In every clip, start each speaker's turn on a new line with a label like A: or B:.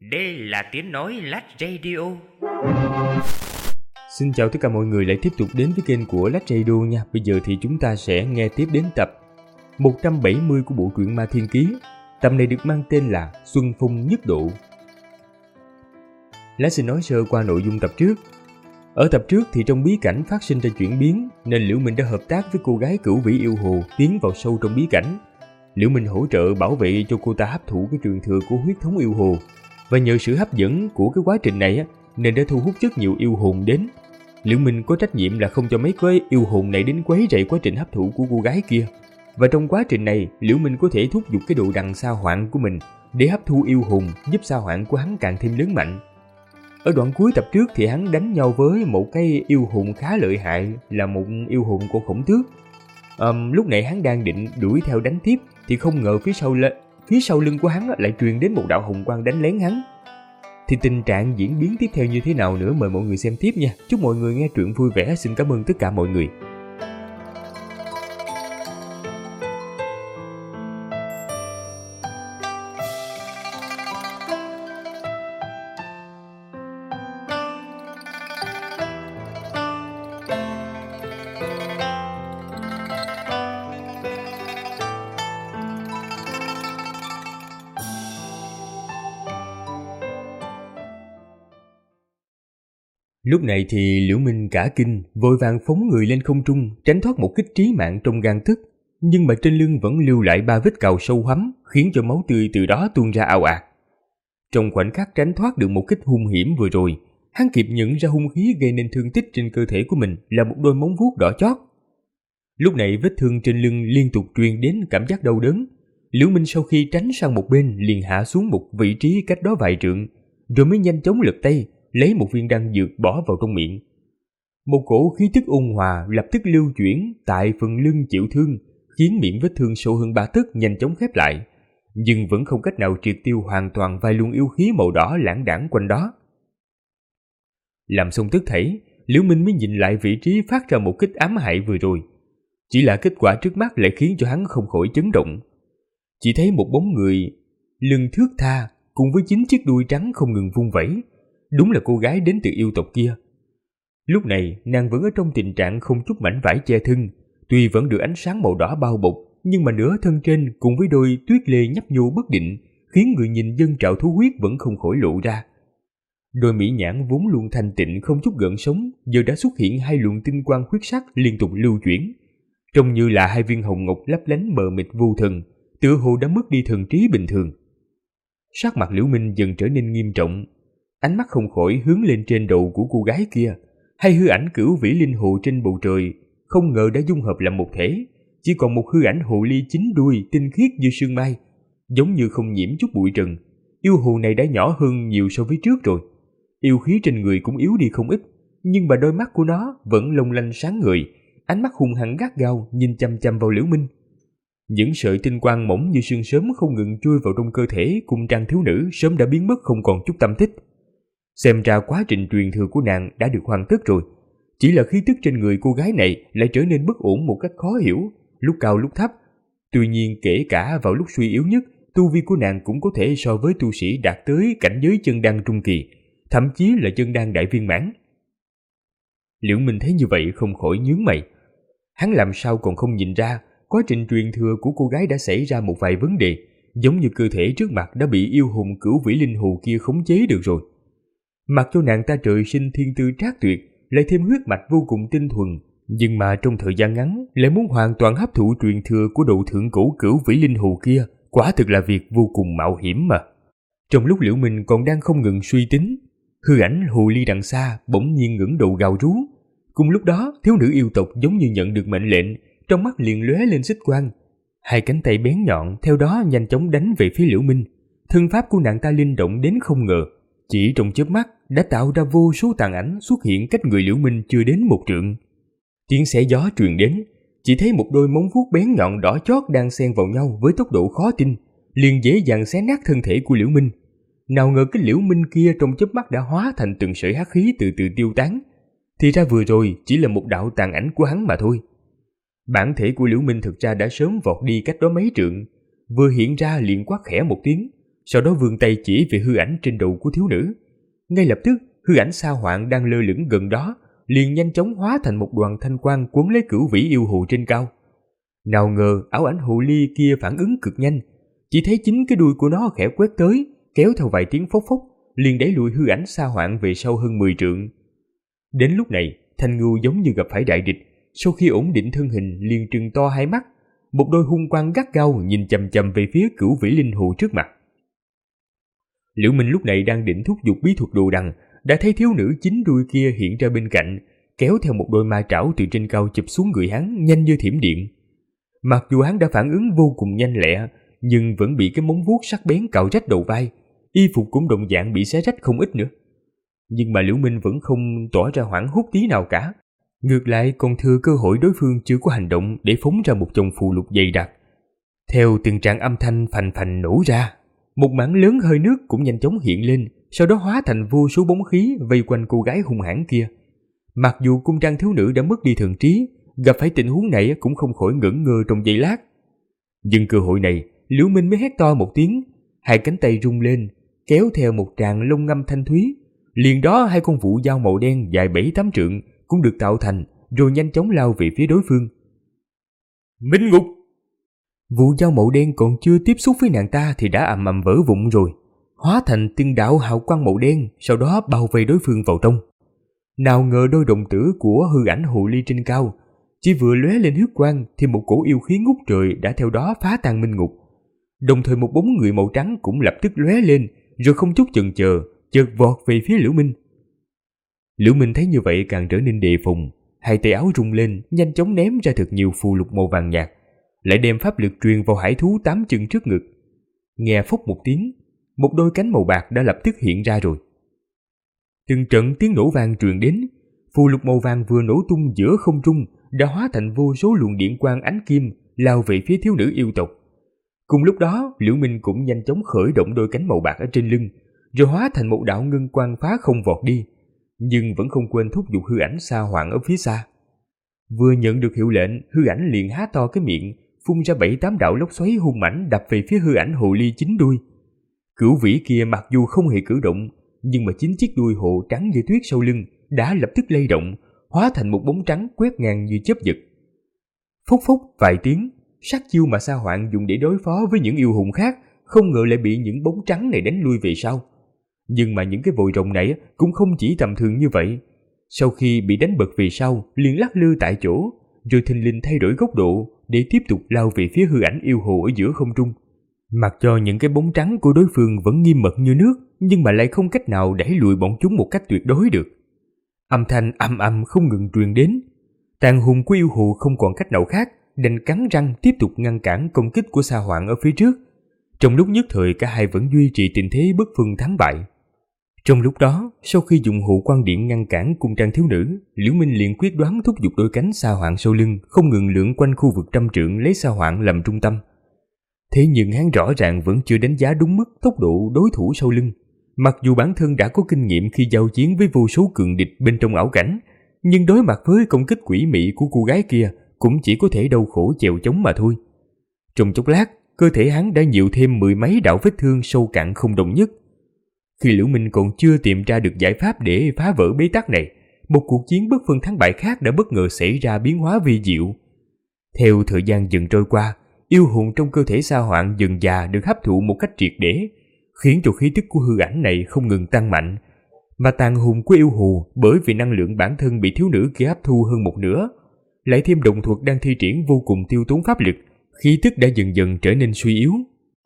A: Đây là tiếng nói Lách Radio.
B: Xin chào tất cả mọi người lại tiếp tục đến với kênh của Lách Radio nha. Bây giờ thì chúng ta sẽ nghe tiếp đến tập 170 của bộ truyện Ma Thiên Ký. Tập này được mang tên là Xuân Phong Nhất Độ. Lách xin nói sơ qua nội dung tập trước. Ở tập trước thì trong bí cảnh phát sinh ra chuyển biến, nên Liễu Minh đã hợp tác với cô gái cửu vĩ yêu hồ tiến vào sâu trong bí cảnh. Liễu Minh hỗ trợ bảo vệ cho cô ta hấp thụ cái truyền thừa của huyết thống yêu hồ, và nhờ sự hấp dẫn của cái quá trình này nên đã thu hút rất nhiều yêu hồn đến. Liễu Minh có trách nhiệm là không cho mấy cái yêu hồn này đến quấy rầy quá trình hấp thụ của cô gái kia. Và trong quá trình này, Liễu Minh có thể thúc giục cái độ đằng sao hoạn của mình để hấp thu yêu hồn, giúp sao hoạn của hắn càng thêm lớn mạnh. Ở đoạn cuối tập trước thì hắn đánh nhau với một cái yêu hồn khá lợi hại, là một yêu hồn của khổng tước. Lúc này hắn đang định đuổi theo đánh tiếp thì không ngờ phía sau lưng của hắn lại truyền đến một đạo hồng quang đánh lén hắn. Thì tình trạng diễn biến tiếp theo như thế nào nữa mời mọi người xem tiếp nha. Chúc mọi người nghe truyện vui vẻ. Xin cảm ơn tất cả mọi người. Lúc này thì Liễu Minh cả kinh, vội vàng phóng người lên không trung, tránh thoát một kích trí mạng trong gang tấc, nhưng mà trên lưng vẫn lưu lại 3 vết cào sâu hoắm, khiến cho máu tươi từ đó tuôn ra ào ạt. Trong khoảnh khắc tránh thoát được một kích hung hiểm vừa rồi, hắn kịp nhận ra hung khí gây nên thương tích trên cơ thể của mình là một đôi móng vuốt đỏ chót. Lúc này vết thương trên lưng liên tục truyền đến cảm giác đau đớn. Liễu Minh sau khi tránh sang một bên liền hạ xuống một vị trí cách đó vài trượng, rồi mới nhanh chóng lật tay lấy một viên đan dược bỏ vào trong miệng. Một cổ khí tức ôn hòa lập tức lưu chuyển tại phần lưng chịu thương, khiến miệng vết thương sâu hơn 3 tấc nhanh chóng khép lại, nhưng vẫn không cách nào triệt tiêu hoàn toàn vài luồng yêu khí màu đỏ lãng đãng quanh đó. Làm xong tất thảy, Liễu Minh mới nhìn lại vị trí phát ra một kích ám hại vừa rồi. Chỉ là kết quả trước mắt lại khiến cho hắn không khỏi chấn động. Chỉ thấy một bóng người lưng thướt tha cùng với 9 chiếc đuôi trắng không ngừng vung vẩy. Đúng là cô gái đến từ yêu tộc kia. Lúc này nàng vẫn ở trong tình trạng không chút mảnh vải che thân, tuy vẫn được ánh sáng màu đỏ bao bọc, nhưng mà nửa thân trên cùng với đôi tuyết lê nhấp nhô bất định khiến người nhìn dân trạo thú huyết vẫn không khỏi lộ ra. Đôi mỹ nhãn vốn luôn thanh tịnh không chút gợn sóng, giờ đã xuất hiện 2 luồng tinh quang huyết sắc liên tục lưu chuyển, trông như là 2 viên hồng ngọc lấp lánh mờ mịt vô thần, tựa hồ đã mất đi thần trí bình thường. Sắc mặt Liễu Minh dần trở nên nghiêm trọng, ánh mắt không khỏi hướng lên trên đầu của cô gái kia. Hay hư ảnh cửu vĩ linh hồ trên bầu trời không ngờ đã dung hợp làm một thể, chỉ còn một hư ảnh hồ ly 9 đuôi tinh khiết như sương mai, giống như không nhiễm chút bụi trần. Yêu hồ này đã nhỏ hơn nhiều so với trước rồi, yêu khí trên người cũng yếu đi không ít, nhưng mà đôi mắt của nó vẫn long lanh sáng ngời, ánh mắt hung hăng gắt gao nhìn chăm chăm vào Liễu Minh. Những sợi tinh quang mỏng như sương sớm không ngừng chui vào trong cơ thể cung trang thiếu nữ sớm đã biến mất không còn chút tâm tích. Xem ra quá trình truyền thừa của nàng đã được hoàn tất rồi. Chỉ là khí tức trên người cô gái này lại trở nên bất ổn một cách khó hiểu, lúc cao lúc thấp. Tuy nhiên kể cả vào lúc suy yếu nhất, tu vi của nàng cũng có thể so với tu sĩ đạt tới cảnh giới chân đan trung kỳ, thậm chí là chân đan đại viên mãn. Liễu Minh thấy như vậy không khỏi nhướng mày. Hắn làm sao còn không nhìn ra quá trình truyền thừa của cô gái đã xảy ra một vài vấn đề, giống như cơ thể trước mặt đã bị yêu hồn cửu vĩ linh hồ kia khống chế được rồi. Mặc cho nàng ta trời sinh thiên tư trác tuyệt, lại thêm huyết mạch vô cùng tinh thuần, nhưng mà trong thời gian ngắn lại muốn hoàn toàn hấp thụ truyền thừa của độ thượng cổ cửu vĩ linh hồ kia, quả thực là việc vô cùng mạo hiểm mà. Trong lúc Liễu Minh còn đang không ngừng suy tính, hư ảnh hồ ly đằng xa bỗng nhiên ngẩng đầu gào rú. Cùng lúc đó, thiếu nữ yêu tộc giống như nhận được mệnh lệnh, trong mắt liền lóe lên xích quang, 2 cánh tay bén nhọn theo đó nhanh chóng đánh về phía Liễu Minh. Thân pháp của nàng ta linh động đến không ngờ, chỉ trong chớp mắt đã tạo ra vô số tàn ảnh xuất hiện cách người Liễu Minh chưa đến 1 trượng. Tiếng xé gió truyền đến, chỉ thấy một đôi móng vuốt bén nhọn đỏ chót đang xen vào nhau với tốc độ khó tin, liền dễ dàng xé nát thân thể của Liễu Minh. Nào ngờ cái Liễu Minh kia trong chớp mắt đã hóa thành từng sợi hắc khí từ từ tiêu tán. Thì ra vừa rồi chỉ là một đạo tàn ảnh của hắn mà thôi. Bản thể của Liễu Minh thực ra đã sớm vọt đi cách đó mấy trượng, vừa hiện ra liền quát khẽ một tiếng, sau đó vươn tay chỉ về hư ảnh trên đầu của thiếu nữ. Ngay lập tức, hư ảnh Sa Hoạn đang lơ lửng gần đó liền nhanh chóng hóa thành một đoàn thanh quang cuốn lấy Cửu Vĩ yêu hồ trên cao. Nào ngờ ảo ảnh hồ ly kia phản ứng cực nhanh, chỉ thấy chính cái đuôi của nó khẽ quét tới, kéo theo vài tiếng phốc phốc, liền đẩy lùi hư ảnh Sa Hoạn về sau hơn 10 trượng. Đến lúc này, Thanh Ngưu giống như gặp phải đại địch, sau khi ổn định thân hình liền trừng to hai mắt, một đôi hung quang gắt gao nhìn chằm chằm về phía Cửu Vĩ linh hồ trước mặt. Liễu Minh lúc này đang định thúc giục bí thuật đồ đằng, đã thấy thiếu nữ chính đuôi kia hiện ra bên cạnh, kéo theo một đôi ma trảo từ trên cao chụp xuống người hắn nhanh như thiểm điện. Mặc dù hắn đã phản ứng vô cùng nhanh lẹ, nhưng vẫn bị cái móng vuốt sắc bén cạo rách đầu vai, y phục cũng đồng dạng bị xé rách không ít nữa. Nhưng mà Liễu Minh vẫn không tỏ ra hoảng hốt tí nào cả, ngược lại còn thừa cơ hội đối phương chưa có hành động để phóng ra một chồng phù lục dày đặc. Theo từng tràng âm thanh phành phành nổ ra, một mảng lớn hơi nước cũng nhanh chóng hiện lên, sau đó hóa thành vô số bóng khí vây quanh cô gái hung hãn kia. Mặc dù cung trang thiếu nữ đã mất đi thần trí, gặp phải tình huống này cũng không khỏi ngẩn ngơ trong giây lát. Nhưng cơ hội này, Liễu Minh mới hét to một tiếng, hai cánh tay rung lên, kéo theo một tràng lông ngâm thanh thúy. Liền đó hai con vũ dao màu đen dài 7-8 trượng cũng được tạo thành, rồi nhanh chóng lao về phía đối phương. Minh ngục! Vũ dao màu đen còn chưa tiếp xúc với nàng ta thì đã ầm ầm vỡ vụn rồi, hóa thành từng đạo hào quang màu đen, sau đó bao vây đối phương vào trong. Nào ngờ đôi đồng tử của hư ảnh hồ ly trên cao chỉ vừa lóe lên huyết quang thì một cổ yêu khí ngút trời đã theo đó phá tan minh ngục. Đồng thời một bóng người màu trắng cũng lập tức lóe lên, rồi không chút chần chờ chợt vọt về phía Liễu Minh. Liễu Minh thấy như vậy càng trở nên đề phòng, hai tay áo rung lên, nhanh chóng ném ra thật nhiều phù lục màu vàng nhạt, lại đem pháp lực truyền vào hải thú 8 chân trước ngực. Nghe phốc một tiếng, một đôi cánh màu bạc đã lập tức hiện ra rồi. Từng trận tiếng nổ vang truyền đến, phù lục màu vàng vừa nổ tung giữa không trung đã hóa thành vô số luồng điện quang ánh kim lao về phía thiếu nữ yêu tộc. Cùng lúc đó, Liễu Minh cũng nhanh chóng khởi động đôi cánh màu bạc ở trên lưng, rồi hóa thành một đạo ngân quang phá không vọt đi, nhưng vẫn không quên thúc giục hư ảnh Sa Hoạn ở phía xa. Vừa nhận được hiệu lệnh, hư ảnh liền há to cái miệng, phun ra 7-8 đạo lốc xoáy hung mãnh đập về phía hư ảnh hồ ly chính đuôi. Cửu Vĩ kia mặc dù không hề cử động, nhưng mà chính chiếc đuôi hồ trắng như tuyết sau lưng đã lập tức lay động, hóa thành một bóng trắng quét ngang như chớp giật. Phốc phốc vài tiếng, sát chiêu mà Sa Hoạn dùng để đối phó với những yêu hùng khác không ngờ lại bị những bóng trắng này đánh lui về sau. Nhưng mà những cái vòi rồng này cũng không chỉ tầm thường như vậy. Sau khi bị đánh bật về sau, liền lắc lư tại chỗ, rồi thình lình thay đổi góc độ để tiếp tục lao về phía hư ảnh yêu hồ ở giữa không trung. Mặc cho những cái bóng trắng của đối phương vẫn nghiêm mật như nước, nhưng mà lại không cách nào đẩy lùi bọn chúng một cách tuyệt đối được. Âm thanh ầm ầm không ngừng truyền đến. Tàn hùng của yêu hồ không còn cách nào khác, đành cắn răng tiếp tục ngăn cản công kích của Sa Hoạn ở phía trước. Trong lúc nhất thời cả hai vẫn duy trì tình thế bất phân thắng bại. Trong lúc đó, sau khi dùng hộ quan điện ngăn cản cung trang thiếu nữ, Liễu Minh liền quyết đoán thúc giục đôi cánh Sa Hoạn sau lưng không ngừng lượn quanh khu vực 100 trượng lấy Sa Hoạn làm trung tâm. Thế nhưng hắn rõ ràng vẫn chưa đánh giá đúng mức tốc độ đối thủ sau lưng. Mặc dù bản thân đã có kinh nghiệm khi giao chiến với vô số cường địch bên trong ảo cảnh, nhưng đối mặt với công kích quỷ mị của cô gái kia cũng chỉ có thể đau khổ chèo chống mà thôi. Trong chốc lát, cơ thể hắn đã nhiều thêm 10 mấy đạo vết thương sâu cạn không đồng nhất. Khi Liễu Minh còn chưa tìm ra được giải pháp để phá vỡ bế tắc này, một cuộc chiến bất phân thắng bại khác đã bất ngờ xảy ra biến hóa vi diệu. Theo thời gian dần trôi qua, yêu hồn trong cơ thể Sa Hoạn dần dà được hấp thụ một cách triệt để, khiến cho khí tức của hư ảnh này không ngừng tăng mạnh. Mà tàn hồn của yêu hồ bởi vì năng lượng bản thân bị thiếu nữ kia hấp thu hơn một nửa, lại thêm động thuật đang thi triển vô cùng tiêu tốn pháp lực, khí tức đã dần dần trở nên suy yếu.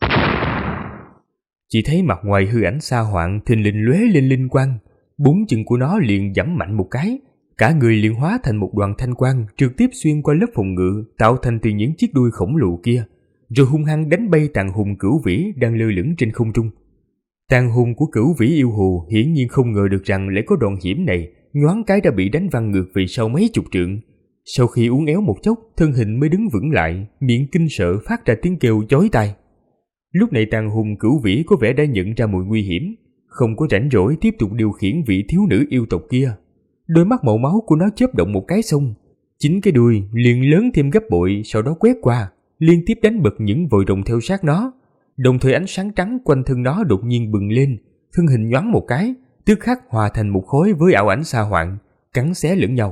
B: Chỉ thấy mặt ngoài hư ảnh Sa Hoạn thình lình lóe lên linh quang, bốn chân của nó liền giẫm mạnh một cái, cả người liền hóa thành một đoàn thanh quang trực tiếp xuyên qua lớp phòng ngự tạo thành từ những chiếc đuôi khổng lồ kia, rồi hung hăng đánh bay tàn hồn Cửu Vĩ đang lơ lửng trên không trung. Tàn hồn của Cửu Vĩ yêu hồ hiển nhiên không ngờ được rằng lại có đòn hiểm này, nhoáng cái đã bị đánh văng ngược về sau mấy chục trượng. Sau khi uốn éo một chốc, thân hình mới đứng vững lại, miệng kinh sợ phát ra tiếng kêu chói tai. Lúc này tàn hồn Cửu Vĩ có vẻ đã nhận ra mùi nguy hiểm, không có rảnh rỗi tiếp tục điều khiển vị thiếu nữ yêu tộc kia. Đôi mắt màu máu của nó chớp động một cái xong, chính cái đuôi liền lớn thêm gấp bội, sau đó quét qua, liên tiếp đánh bật những vòi rồng theo sát nó. Đồng thời ánh sáng trắng quanh thân nó đột nhiên bừng lên, thân hình nhoáng một cái, tức khắc hòa thành một khối với ảo ảnh Sa Hoạn, cắn xé lẫn nhau.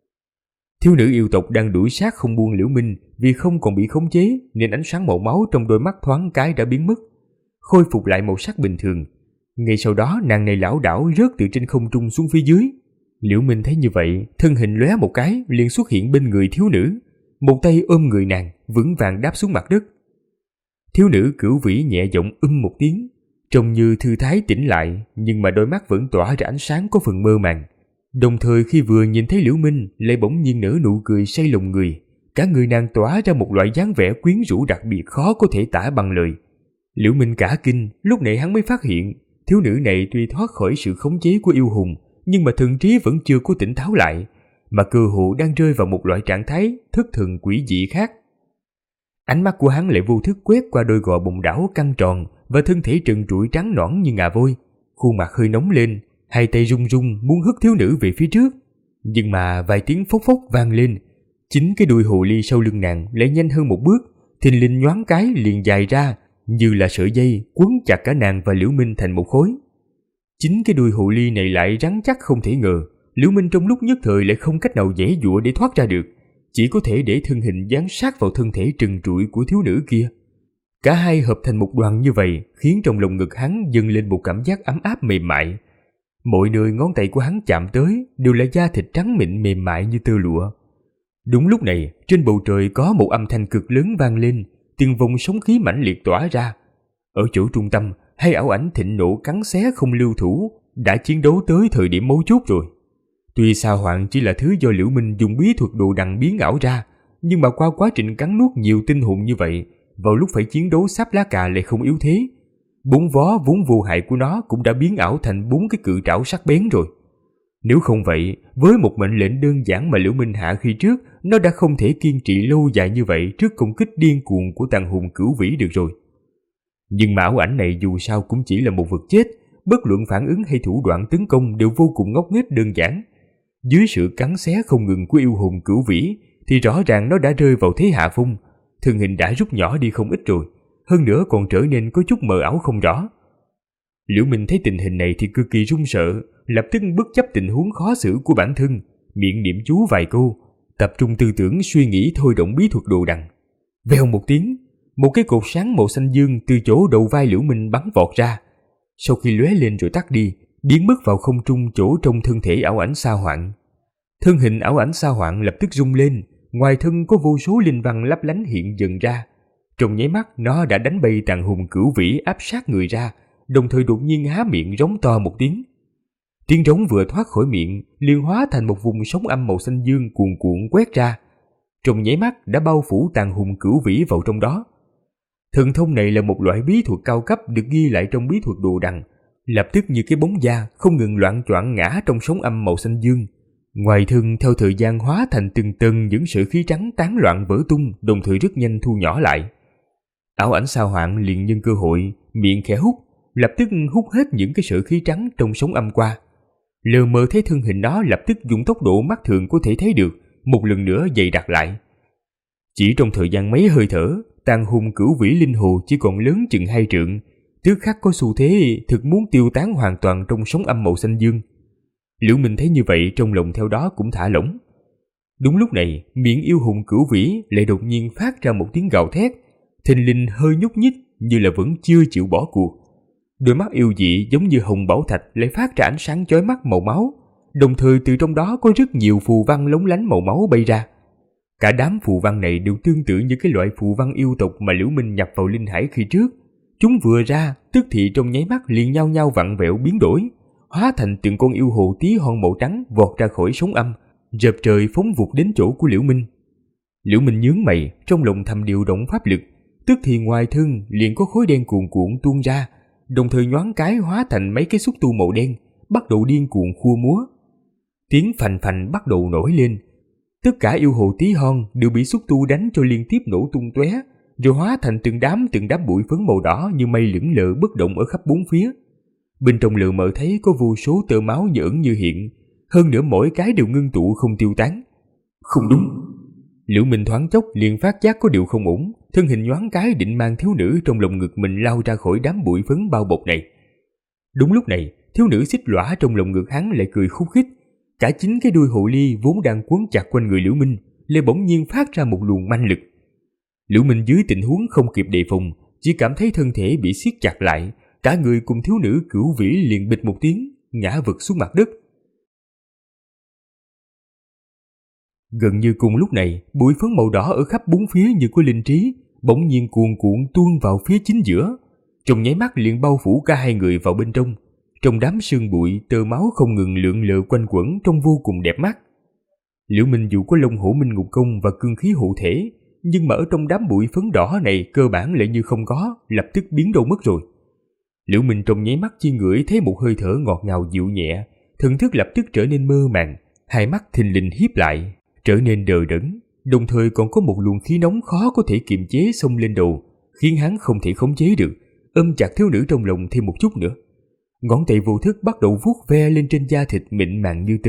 B: Thiếu nữ yêu tộc đang đuổi sát không buông Liễu Minh, vì không còn bị khống chế nên ánh sáng màu máu trong đôi mắt thoáng cái đã biến mất, khôi phục lại màu sắc bình thường. Ngay sau đó nàng này lảo đảo rớt từ trên không trung xuống phía dưới. Liễu Minh thấy như vậy, thân hình lóe một cái liền xuất hiện bên người thiếu nữ, một tay ôm người nàng vững vàng đáp xuống mặt đất. Thiếu nữ Cửu Vĩ nhẹ giọng một tiếng, trông như thư thái tỉnh lại, nhưng mà đôi mắt vẫn tỏa ra ánh sáng có phần mơ màng. Đồng thời khi vừa nhìn thấy Liễu Minh lại bỗng nhiên nở nụ cười say lòng người, cả người nàng tỏa ra một loại dáng vẻ quyến rũ đặc biệt khó có thể tả bằng lời. Liễu Minh cả kinh, lúc này hắn mới phát hiện thiếu nữ này tuy thoát khỏi sự khống chế của yêu hùng, nhưng mà thần trí vẫn chưa có tỉnh táo lại, mà cơ hồ đang rơi vào một loại trạng thái thất thần quỷ dị khác. Ánh mắt của hắn lại vô thức quét qua đôi gò bồng đảo căng tròn và thân thể trần trụi trắng nõn như ngà voi, khuôn mặt hơi nóng lên, hai tay run run muốn hất thiếu nữ về phía trước. Nhưng mà vài tiếng phốc phốc vang lên, chính cái đuôi hồ ly sau lưng nàng lại nhanh hơn một bước, thình lình nhoáng cái liền dài ra, như là sợi dây quấn chặt cả nàng và Liễu Minh thành một khối. Chính cái đuôi hồ ly này lại rắn chắc không thể ngờ, Liễu Minh trong lúc nhất thời lại không cách nào giãy giụa để thoát ra được, chỉ có thể để thân hình dán sát vào thân thể trần trụi của thiếu nữ kia. Cả hai hợp thành một đoàn như vậy khiến trong lồng ngực hắn dâng lên một cảm giác ấm áp mềm mại. Mọi nơi ngón tay của hắn chạm tới đều là da thịt trắng mịn mềm mại như tơ lụa. Đúng lúc này, trên bầu trời có một âm thanh cực lớn vang lên, từng vòng sóng khí mãnh liệt tỏa ra. Ở chỗ trung tâm, hai ảo ảnh thịnh nộ cắn xé không lưu thủ, đã chiến đấu tới thời điểm mấu chốt rồi. Tuy Sa Hoạn chỉ là thứ do Liễu Minh dùng bí thuật đồ đằng biến ảo ra, nhưng mà qua quá trình cắn nuốt nhiều tinh hồn như vậy, vào lúc phải chiến đấu sáp lá cà lại không yếu thế. 4 vó vốn vô hại của nó cũng đã biến ảo thành 4 cái cự trảo sắc bén rồi. Nếu không vậy, với một mệnh lệnh đơn giản mà Liễu Minh hạ khi trước, nó đã không thể kiên trì lâu dài như vậy trước công kích điên cuồng của tàn hồn Cửu Vĩ được rồi. Nhưng mà ảo ảnh này dù sao cũng chỉ là một vật chết, bất luận phản ứng hay thủ đoạn tấn công đều vô cùng ngốc nghếch đơn giản. Dưới sự cắn xé không ngừng của yêu hồn Cửu Vĩ thì rõ ràng nó đã rơi vào thế hạ phong, thân hình đã rút nhỏ đi không ít rồi, hơn nữa còn trở nên có chút mờ ảo không rõ. Liễu Minh thấy tình hình này thì cực kỳ run sợ, lập tức bất chấp tình huống khó xử của bản thân, miệng niệm chú vài câu, tập trung tư tưởng suy nghĩ thôi động bí thuật đồ đằng. Vèo một tiếng, một cái cột sáng màu xanh dương từ chỗ đầu vai Liễu Minh bắn vọt ra, sau khi lóe lên rồi tắt đi, biến mất vào không trung chỗ trong thân thể ảo ảnh Sa Hoạn. Thân hình ảo ảnh Sa Hoạn lập tức rung lên, ngoài thân có vô số linh văn lấp lánh hiện dần ra. Trong nháy mắt nó đã đánh bay tàn hồn Cửu Vĩ áp sát người ra, đồng thời đột nhiên há miệng rống to một tiếng. Tiếng rống vừa thoát khỏi miệng liền hóa thành một vùng sóng âm màu xanh dương cuồn cuộn quét ra, trong nháy mắt đã bao phủ tàn hồn Cửu Vĩ vào trong đó. Thần thông này là một loại bí thuật cao cấp được ghi lại trong bí thuật đồ đằng, lập tức như cái bóng da không ngừng loạng choạng ngã trong sóng âm màu xanh dương. Ngoài thân theo thời gian hóa thành từng tầng những sợi khí trắng tán loạn vỡ tung, đồng thời rất nhanh thu nhỏ lại. Ảo ảnh Sa Hoạn liền nhân cơ hội miệng khẽ hút, lập tức hút hết những cái sợi khí trắng trong sóng âm qua. Lờ mờ thấy thân hình nó lập tức dùng tốc độ mắt thường có thể thấy được, một lần nữa dày đặc lại. Chỉ trong thời gian mấy hơi thở, tàn hồn Cửu Vĩ linh hồ chỉ còn lớn chừng 2 trượng, tức khắc có xu thế thực muốn tiêu tán hoàn toàn trong sóng âm màu xanh dương. Liễu Minh thấy như vậy trong lòng theo đó cũng thả lỏng. Đúng lúc này, miệng yêu hùng Cửu Vĩ lại đột nhiên phát ra một tiếng gào thét, thình lình hơi nhúc nhích như là vẫn chưa chịu bỏ cuộc. Đôi mắt yêu dị giống như hồng bảo thạch lại phát ra ánh sáng chói mắt màu máu, đồng thời từ trong đó có rất nhiều phù văn lóng lánh màu máu bay ra. Cả đám phù văn này đều tương tự như cái loại phù văn yêu tộc mà Liễu Minh nhập vào linh hải khi trước. Chúng vừa ra, tức thì trong nháy mắt liền nhau nhau vặn vẹo biến đổi, hóa thành từng con yêu hồ tí hon màu trắng vọt ra khỏi sóng âm, rợp trời phóng vụt đến chỗ của Liễu Minh. Liễu Minh nhướng mày, trong lòng thầm điều động pháp lực, tức thì ngoài thân liền có khối đen cuồn cuộn tuôn ra, đồng thời nhoáng cái hóa thành mấy cái xúc tu màu đen, bắt đầu điên cuồng khua múa. Tiếng phành phành bắt đầu nổi lên. Tất cả yêu hồ tí hon đều bị xúc tu đánh cho liên tiếp nổ tung tóe, rồi hóa thành từng đám bụi phấn màu đỏ như mây lững lờ bất động ở khắp bốn phía. Bên trong lờ mờ thấy có vô số tơ máu như ẩn như hiện, hơn nữa mỗi cái đều ngưng tụ không tiêu tán. Không đúng. Liễu Minh thoáng chốc liền phát giác có điều không ổn, thân hình nhoáng cái định mang thiếu nữ trong lồng ngực mình lao ra khỏi đám bụi phấn bao bọc này. Đúng lúc này, thiếu nữ xích lõa trong lồng ngực hắn lại cười khúc khích. Cả chính cái đuôi hồ ly vốn đang quấn chặt quanh người Liễu Minh lại bỗng nhiên phát ra một luồng manh lực. Liễu Minh dưới tình huống không kịp đề phòng, chỉ cảm thấy thân thể bị siết chặt lại, cả người cùng thiếu nữ cửu vĩ liền bịch một tiếng ngã vật xuống mặt đất. Gần như cùng lúc này, bụi phấn màu đỏ ở khắp bốn phía như có linh trí, bỗng nhiên cuồn cuộn tuôn vào phía chính giữa, trong nháy mắt liền bao phủ cả hai người vào bên trong. Trong đám sương bụi, tơ máu không ngừng lượn lờ quanh quẩn trông vô cùng đẹp mắt. Liễu Minh dù có Long Hổ Minh Ngục Công và cương khí hộ thể, nhưng mà ở trong đám bụi phấn đỏ này cơ bản lại như không có, lập tức biến đâu mất rồi. Liễu Minh trong nháy mắt chỉ ngửi thấy một hơi thở ngọt ngào dịu nhẹ, thần thức lập tức trở nên mơ màng, hai mắt thình lình híp lại, trở nên đờ đẫn, đồng thời còn có một luồng khí nóng khó có thể kiềm chế xông lên đầu, khiến hắn không thể khống chế được, ôm chặt thiếu nữ trong lòng thêm một chút nữa. Ngón tay vô thức bắt đầu vuốt ve lên trên da thịt mịn màng như tơ.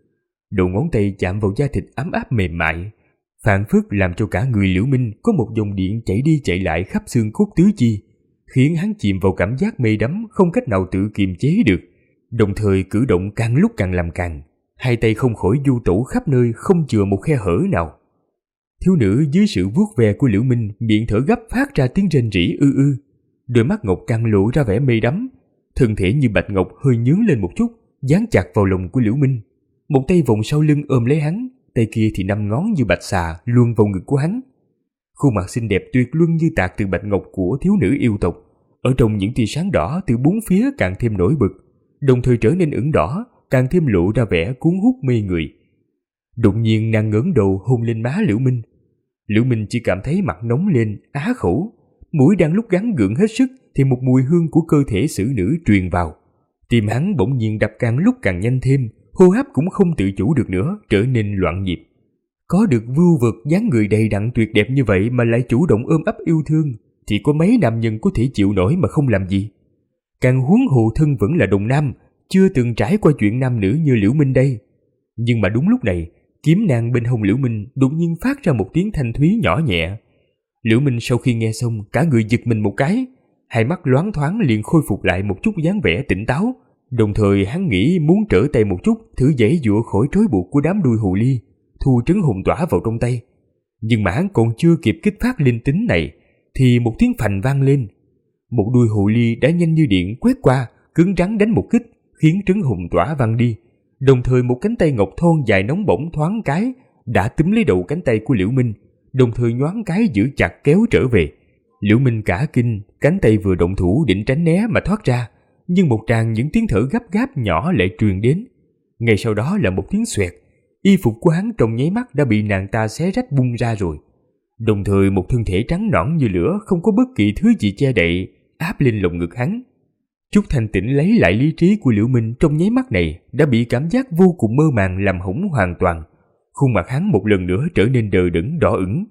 B: Đầu ngón tay chạm vào da thịt ấm áp mềm mại, phảng phất làm cho cả người Liễu Minh có một dòng điện chảy đi chạy lại khắp xương cốt tứ chi, khiến hắn chìm vào cảm giác mê đắm không cách nào tự kiềm chế được, đồng thời cử động càng lúc càng làm càng, hai tay không khỏi du tẩu khắp nơi không chừa một khe hở nào. Thiếu nữ dưới sự vuốt ve của Liễu Minh miệng thở gấp phát ra tiếng rên rỉ ư ư, đôi mắt ngọc càng lộ ra vẻ mê đắm, thân thể như bạch ngọc hơi nhướng lên một chút, dán chặt vào lòng của Liễu Minh. Một tay vòng sau lưng ôm lấy hắn, tay kia thì năm ngón như bạch xà luồn vào ngực của hắn. Khuôn mặt xinh đẹp tuyệt luân như tạc từ bạch ngọc của thiếu nữ yêu tộc, ở trong những tia sáng đỏ từ bốn phía càng thêm nổi bật, đồng thời trở nên ửng đỏ, càng thêm lộ ra vẻ cuốn hút mê người. Đột nhiên nàng ngẩng đầu hôn lên má Liễu Minh. Liễu Minh chỉ cảm thấy mặt nóng lên, á khẩu, mũi đang lúc gắng gượng hết sức thì một mùi hương của cơ thể xử nữ truyền vào. Tim hắn bỗng nhiên đập càng lúc càng nhanh thêm, hô hấp cũng không tự chủ được nữa, trở nên loạn nhịp. Có được vưu vật dáng người đầy đặn tuyệt đẹp như vậy mà lại chủ động ôm ấp yêu thương, thì có mấy nam nhân có thể chịu nổi mà không làm gì. Càng huống hồ thân vẫn là đồng nam, chưa từng trải qua chuyện nam nữ như Liễu Minh đây. Nhưng mà đúng lúc này, kiếm nàng bên hông Liễu Minh đột nhiên phát ra một tiếng thanh thúy nhỏ nhẹ. Liễu Minh sau khi nghe xong cả người giật mình một cái, hai mắt loáng thoáng liền khôi phục lại một chút dáng vẻ tỉnh táo, đồng thời hắn nghĩ muốn trở tay một chút thử giãy giụa khỏi trói buộc của đám đuôi hồ ly, thu trấn hồn tỏa vào trong tay. Nhưng mà hắn còn chưa kịp kích phát linh tính này thì một tiếng phành vang lên. Một đuôi hồ ly đã nhanh như điện quét qua, cứng rắn đánh một kích khiến trấn hồn tỏa văng đi, đồng thời một cánh tay ngọc thon dài nóng bỏng thoáng cái đã túm lấy đầu cánh tay của Liễu Minh, đồng thời nhoáng cái giữ chặt kéo trở về. Liễu Minh cả kinh, cánh tay vừa động thủ định tránh né mà thoát ra, nhưng một tràng những tiếng thở gấp gáp nhỏ lại truyền đến. Ngay sau đó là một tiếng xoẹt, y phục của hắn trong nháy mắt đã bị nàng ta xé rách bung ra rồi. Đồng thời một thân thể trắng nõn như lửa không có bất kỳ thứ gì che đậy áp lên lồng ngực hắn. Chút thanh tĩnh lấy lại lý trí của Liễu Minh trong nháy mắt này đã bị cảm giác vô cùng mơ màng làm hỏng hoàn toàn. Khuôn mặt hắn một lần nữa trở nên đờ đẫn đỏ ửng.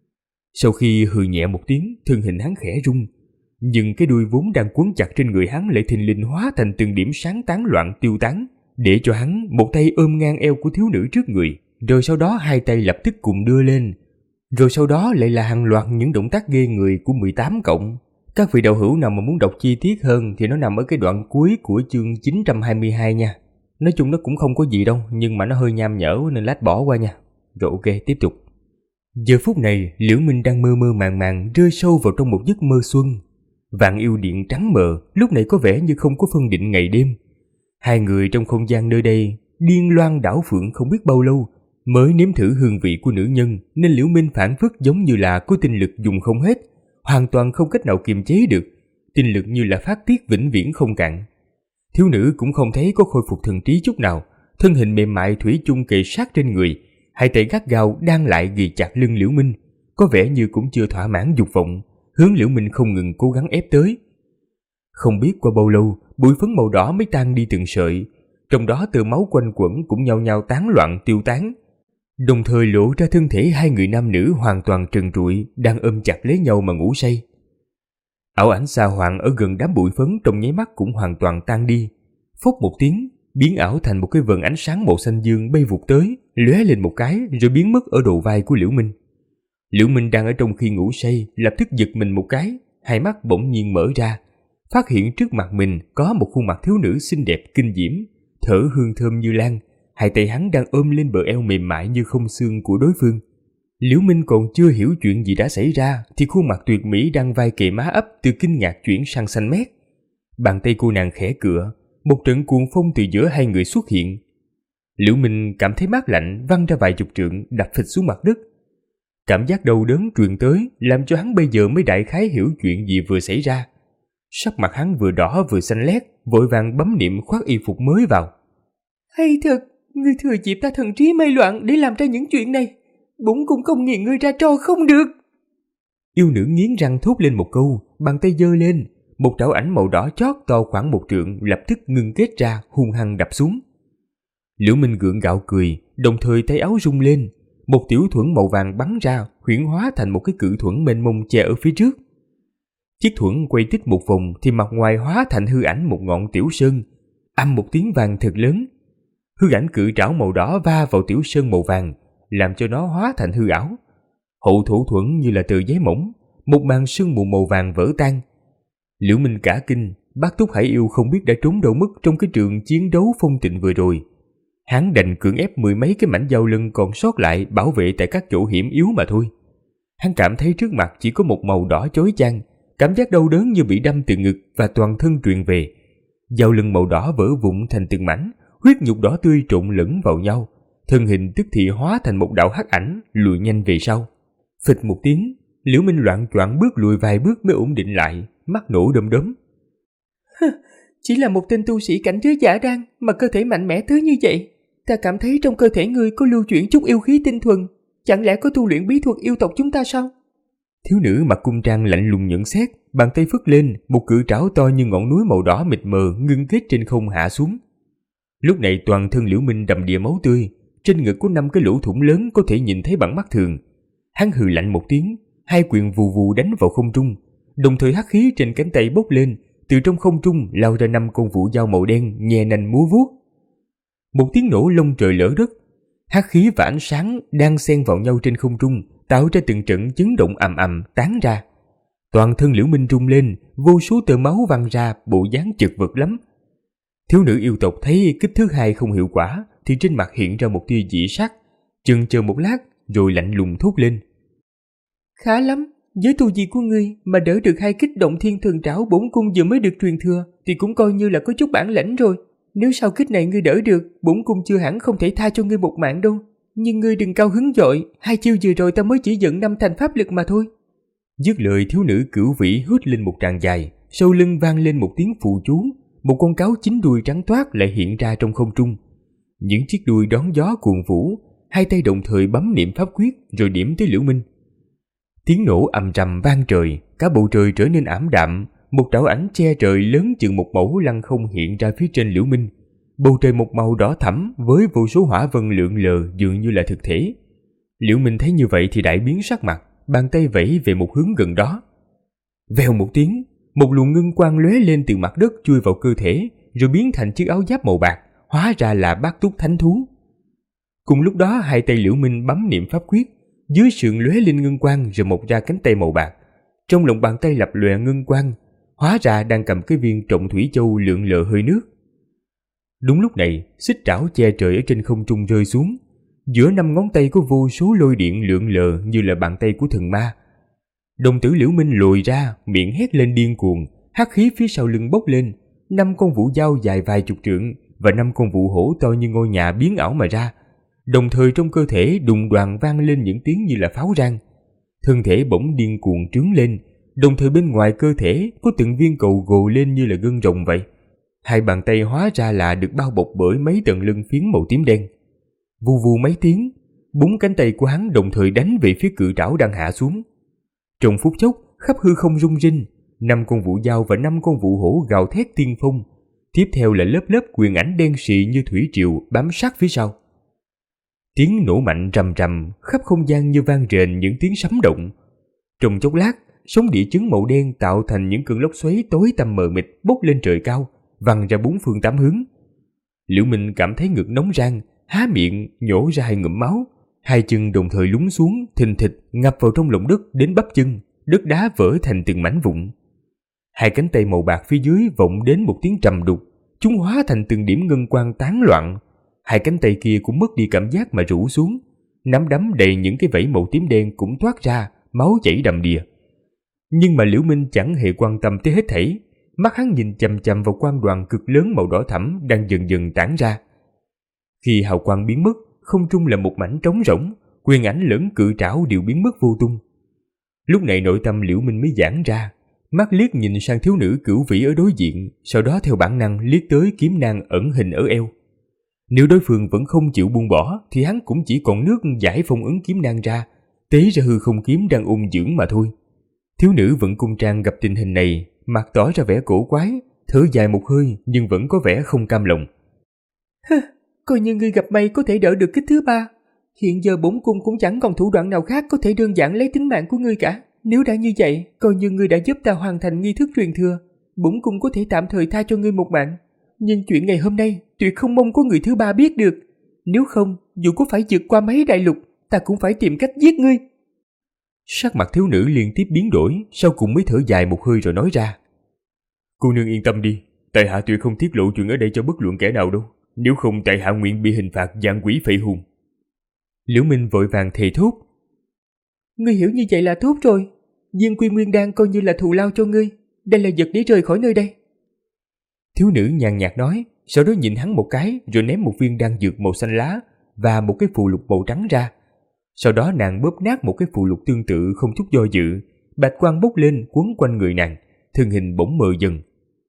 B: Sau khi hừ nhẹ một tiếng, thân hình hắn khẽ rung, nhưng cái đuôi vốn đang quấn chặt trên người hắn lại thình lình hóa thành từng điểm sáng tán loạn tiêu tán, để cho hắn một tay ôm ngang eo của thiếu nữ trước người, rồi sau đó hai tay lập tức cùng đưa lên, rồi sau đó lại là hàng loạt những động tác ghê người của 18 cộng. Các vị đạo hữu nào mà muốn đọc chi tiết hơn thì nó nằm ở cái đoạn cuối của chương 922 nha. Nói chung nó cũng không có gì đâu, nhưng mà nó hơi nham nhở nên lát bỏ qua nha. Rồi ok, tiếp tục. Giờ phút này, Liễu Minh đang mơ mơ màng màng rơi sâu vào trong một giấc mơ xuân. Vạn yêu điện trắng mờ, lúc này có vẻ như không có phân định ngày đêm. Hai người trong không gian nơi đây điên loan đảo phượng không biết bao lâu mới nếm thử hương vị của nữ nhân, nên Liễu Minh phản phất giống như là có tinh lực dùng không hết, hoàn toàn không cách nào kiềm chế được, tinh lực như là phát tiết vĩnh viễn không cạn. Thiếu nữ cũng không thấy có khôi phục thần trí chút nào, thân hình mềm mại thủy chung kề sát trên người, hai tay gắt gao đang lại ghì chặt lưng Liễu Minh, có vẻ như cũng chưa thỏa mãn dục vọng, hướng Liễu Minh không ngừng cố gắng ép tới. Không biết qua bao lâu, bụi phấn màu đỏ mới tan đi từng sợi, trong đó tơ máu quanh quẩn cũng nhao nhao tán loạn tiêu tán, đồng thời lộ ra thân thể hai người nam nữ hoàn toàn trần trụi đang ôm chặt lấy nhau mà ngủ say. Ảo ảnh xa hoàng ở gần đám bụi phấn trong nháy mắt cũng hoàn toàn tan đi, phốc một tiếng biến ảo thành một cái vầng ánh sáng màu xanh dương bay vụt tới, lóe lên một cái rồi biến mất ở đầu vai của Liễu Minh. Liễu Minh đang ở trong khi ngủ say, lập tức giật mình một cái, hai mắt bỗng nhiên mở ra, phát hiện trước mặt mình có một khuôn mặt thiếu nữ xinh đẹp kinh diễm, thở hương thơm như lan, hai tay hắn đang ôm lên bờ eo mềm mại như không xương của đối phương. Liễu Minh còn chưa hiểu chuyện gì đã xảy ra thì khuôn mặt tuyệt mỹ đang vai kề má ấp từ kinh ngạc chuyển sang xanh mét. Bàn tay cô nàng khẽ cựa, một trận cuồng phong từ giữa hai người xuất hiện. Liễu Minh cảm thấy mát lạnh văng ra vài chục trượng, đập phịch xuống mặt đất. Cảm giác đau đớn truyền tới làm cho hắn bây giờ mới đại khái hiểu chuyện gì vừa xảy ra. Sắc mặt hắn vừa đỏ vừa xanh lét, vội vàng bấm niệm khoác y phục mới vào.
C: Hay thật, ngươi thừa dịp ta thần trí mê loạn để làm ra những chuyện này. Bổn cũng không nghiền ngươi ra tro không được.
B: Yêu nữ nghiến răng thốt lên một câu, bàn tay giơ lên, một trảo ảnh màu đỏ chót to khoảng 1 trượng lập tức ngưng kết ra, hung hăng đập xuống. Liễu Minh gượng gạo cười, đồng thời tay áo rung lên, một tiểu thuẫn màu vàng bắn ra, huyễn hóa thành một cái cự thuẫn mênh mông che ở phía trước. Chiếc thuẫn quay tít một vòng thì mặt ngoài hóa thành hư ảnh một ngọn tiểu sơn, âm một tiếng vang thật lớn. Hư ảnh cự trảo màu đỏ va vào tiểu sơn màu vàng, làm cho nó hóa thành hư ảo. Hậu thủ thuẫn như là tờ giấy mỏng, một màn sương mù màu vàng vỡ tan. Liễu Minh cả kinh, bác Túc Hải Yêu không biết đã trốn đâu mất trong cái trường chiến đấu phong tịnh vừa rồi. Hắn đành cưỡng ép 10 mấy cái mảnh dao lưng còn sót lại bảo vệ tại các chỗ hiểm yếu mà thôi. Hắn cảm thấy trước mặt chỉ có một màu đỏ chói chang, cảm giác đau đớn như bị đâm từ ngực và toàn thân truyền về. Dao lưng màu đỏ vỡ vụn thành từng mảnh, huyết nhục đỏ tươi trộn lẫn vào nhau, thân hình tức thì hóa thành một đạo hắc ảnh lùi nhanh về sau. Phịch một tiếng, Liễu Minh loạng choạng bước lùi vài bước mới ổn định lại, mắt nổ đom đóm.
C: Chỉ là một tên tu sĩ cảnh giới giả đan mà cơ thể mạnh mẽ tới như vậy. Ta cảm thấy trong cơ thể ngươi có lưu chuyển chút yêu khí tinh thuần, chẳng lẽ có tu luyện bí thuật yêu tộc chúng ta sao?
B: Thiếu nữ mặc cung trang lạnh lùng nhận xét, bàn tay phất lên, một cự trảo to như ngọn núi màu đỏ mịt mờ ngưng kết trên không hạ xuống. Lúc này toàn thân Liễu Minh đầm đìa máu tươi, trên ngực có 5 cái lỗ thủng lớn có thể nhìn thấy bằng mắt thường. Hắn hừ lạnh một tiếng, hai quyền vù vù đánh vào không trung, đồng thời hắc khí trên cánh tay bốc lên, từ trong không trung lao ra 5 con vũ dao màu đen nhè nành múa vuốt. Một tiếng nổ lông trời lở đất, hắc khí và ánh sáng đang xen vào nhau trên không trung, tạo ra từng trận chấn động ầm ầm tán ra. Toàn thân Liễu Minh rung lên, vô số tơ máu văng ra, bộ dáng chật vật lắm. Thiếu nữ yêu tộc thấy kích thứ hai không hiệu quả thì trên mặt hiện ra một tia dị sắc, chần chờ một lát rồi lạnh lùng thốt lên.
C: Khá lắm, với tu vi của ngươi mà đỡ được 2 kích động thiên thần trảo bổn cung vừa mới được truyền thừa thì cũng coi như là có chút bản lĩnh rồi. Nếu sau kích này ngươi đỡ được, bổn cung chưa hẳn không thể tha cho ngươi một mạng đâu. Nhưng ngươi đừng cao hứng dội, 2 chiêu vừa rồi ta mới chỉ dẫn 5 thành pháp lực mà thôi.
B: Dứt lời, thiếu nữ cửu vĩ hít lên một tràng dài, sau lưng vang lên một tiếng phù chú, một con cáo 9 đuôi trắng toát lại hiện ra trong không trung. Những chiếc đuôi đón gió cuồn vũ, hai tay đồng thời bấm niệm pháp quyết rồi điểm tới Liễu Minh. Tiếng nổ ầm trầm vang trời, cả bầu trời trở nên ảm đạm, một trảo ảnh che trời lớn chừng một mẫu lăng không hiện ra phía trên Liễu Minh. Bầu trời một màu đỏ thẫm với vô số hỏa vân lượn lờ dường như là thực thể. Liễu Minh thấy như vậy thì đại biến sắc mặt, bàn tay vẫy về một hướng gần đó. Vèo một tiếng, một luồng ngân quang lóe lên từ mặt đất chui vào cơ thể, rồi biến thành chiếc áo giáp màu bạc, hóa ra là Bát Túc Thánh Thú. Cùng lúc đó hai tay Liễu Minh bấm niệm pháp quyết, dưới sườn lóe lên ngân quang rồi mọc ra cánh tay màu bạc. Trong lòng bàn tay lập lòe ngân quang, hóa ra đang cầm cái viên trọng thủy châu lượn lờ hơi nước. Đúng lúc này, xích trảo che trời ở trên không trung rơi xuống, giữa 5 ngón tay có vô số lôi điện lượn lờ như là bàn tay của thần ma. Đồng tử Liễu Minh lồi ra, miệng hét lên điên cuồng, hắc khí phía sau lưng bốc lên, 5 con vũ dao dài vài chục trượng và 5 con vũ hổ to như ngôi nhà biến ảo mà ra. Đồng thời trong cơ thể đùng đoàng vang lên những tiếng như là pháo rang. Thân thể bỗng điên cuồng trướng lên, đồng thời bên ngoài cơ thể có từng viên cầu gồ lên như là gân rồng vậy. Hai bàn tay hóa ra là được bao bọc bởi mấy tầng lưng phiến màu tím đen. Vù vù mấy tiếng, 4 cánh tay của hắn đồng thời đánh về phía cự trảo đang hạ xuống. Trong phút chốc, khắp hư không rung rinh, 5 con vũ dao và 5 con vũ hổ gào thét tiên phong. Tiếp theo là lớp lớp quyền ảnh đen xì như thủy triều bám sát phía sau. Tiếng nổ mạnh rầm rầm, khắp không gian như vang rền những tiếng sấm động. Trong chốc lát, sóng địa chấn màu đen tạo thành những cơn lốc xoáy tối tăm mờ mịt bốc lên trời cao, văng ra 4 phương 8 hướng. Liễu Minh cảm thấy ngực nóng rang, há miệng nhổ ra 2 ngụm máu, Hai chân đồng thời lún xuống, thình thịch ngập vào trong lòng đất đến bắp chân, đất đá vỡ thành từng mảnh vụn. Hai cánh tay màu bạc phía dưới vọng đến một tiếng trầm đục, chúng hóa thành từng điểm ngân quang tán loạn. Hai cánh tay kia cũng mất đi cảm giác mà rũ xuống, nắm đấm đầy những cái vảy màu tím đen cũng toát ra, máu chảy đầm đìa. Nhưng mà Liễu Minh chẳng hề quan tâm tới hết thảy, mắt hắn nhìn chằm chằm vào quang đoàn cực lớn màu đỏ thẫm đang dần dần tản ra. Khi hào quang biến mất, không trung là một mảnh trống rỗng, quyền ảnh lẫn cự trảo đều biến mất vô tung. Lúc này nội tâm Liễu Minh mới giãn ra, mắt liếc nhìn sang thiếu nữ Cửu Vĩ ở đối diện, sau đó theo bản năng liếc tới kiếm nang ẩn hình ở eo. Nếu đối phương vẫn không chịu buông bỏ thì hắn cũng chỉ còn nước giải phong ấn kiếm nang ra, tế ra hư không kiếm đang ôn dưỡng mà thôi. Thiếu nữ vận cung trang gặp tình hình này, mặt tỏ ra vẻ cổ quái, thở dài một hơi nhưng vẫn có vẻ không cam lòng.
C: Coi như ngươi gặp may có thể đỡ được kích thứ 3. Hiện giờ bổn cung cũng chẳng còn thủ đoạn nào khác có thể đơn giản lấy tính mạng của ngươi cả. Nếu đã như vậy, coi như ngươi đã giúp ta hoàn thành nghi thức truyền thừa, bổn cung có thể tạm thời tha cho ngươi một mạng. Nhưng chuyện ngày hôm nay tuyệt không mong có người thứ 3 biết được. Nếu không, dù có phải vượt qua mấy đại lục, ta cũng phải tìm cách giết ngươi.
B: Sắc mặt thiếu nữ liên tiếp biến đổi, sau cùng mới thở dài một hơi rồi nói ra. Cô nương yên tâm đi, tại hạ tuyệt không tiết lộ chuyện ở đây cho bất luận kẻ nào đâu. Nếu không tại hạ nguyện bị hình phạt vạn quỷ phệ hồn. Liễu Minh vội vàng thề thốt.
C: Ngươi hiểu như vậy là tốt rồi. Viên Quy Nguyên Đan coi như là thù lao cho ngươi. Đây là vật để rời khỏi nơi đây.
B: Thiếu nữ nhàn nhạt nói, sau đó nhìn hắn một cái rồi ném một viên đan dược màu xanh lá và một cái phù lục màu trắng ra. Sau đó nàng bóp nát một cái phù lục tương tự không chút do dự, bạch quang bốc lên quấn quanh người nàng, thân hình bỗng mờ dần.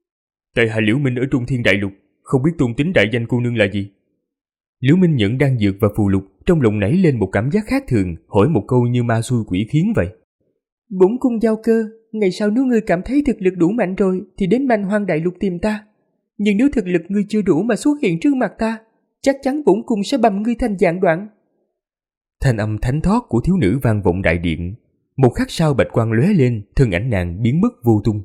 B: Tại hạ Liễu Minh ở Trung Thiên Đại Lục, không biết tôn tính đại danh cô nương là gì? Liễu Minh nhận đan dược và phù lục, trong lòng nảy lên một cảm giác khác thường, hỏi một câu như ma xui quỷ khiến vậy.
C: Bổn cung giao cơ, ngày sau nếu ngươi cảm thấy thực lực đủ mạnh rồi thì đến Man Hoang Đại Lục tìm ta. Nhưng nếu thực lực ngươi chưa đủ mà xuất hiện trước mặt ta, chắc chắn bổn cung sẽ bầm ngươi thành vạn đoạn.
B: Thanh âm thánh thót của thiếu nữ vang vọng đại điện. Một khắc sau bạch quang lóe lên, thân ảnh nàng biến mất vô tung.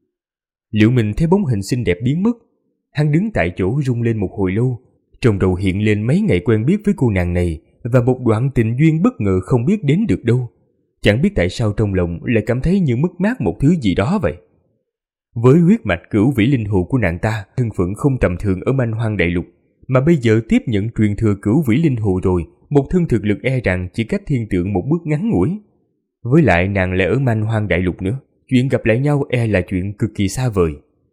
B: Liễu Minh thấy bóng hình xinh đẹp biến mất, hắn đứng tại chỗ rung lên một hồi lâu, trong đầu hiện lên mấy ngày quen biết với cô nàng này và một đoạn tình duyên bất ngờ không biết đến được đâu. Chẳng biết tại sao trong lòng lại cảm thấy như mất mát một thứ gì đó vậy. Với huyết mạch Cửu Vĩ linh hồn của nàng ta, thân phận không tầm thường ở Man Hoang Đại Lục, mà bây giờ tiếp nhận truyền thừa Cửu Vĩ linh hồn rồi, một thân thực lực e rằng chỉ cách thiên tượng một bước ngắn ngủi. Với lại nàng lại ở Man Hoang Đại Lục nữa, chuyện gặp lại nhau e là chuyện cực kỳ xa vời.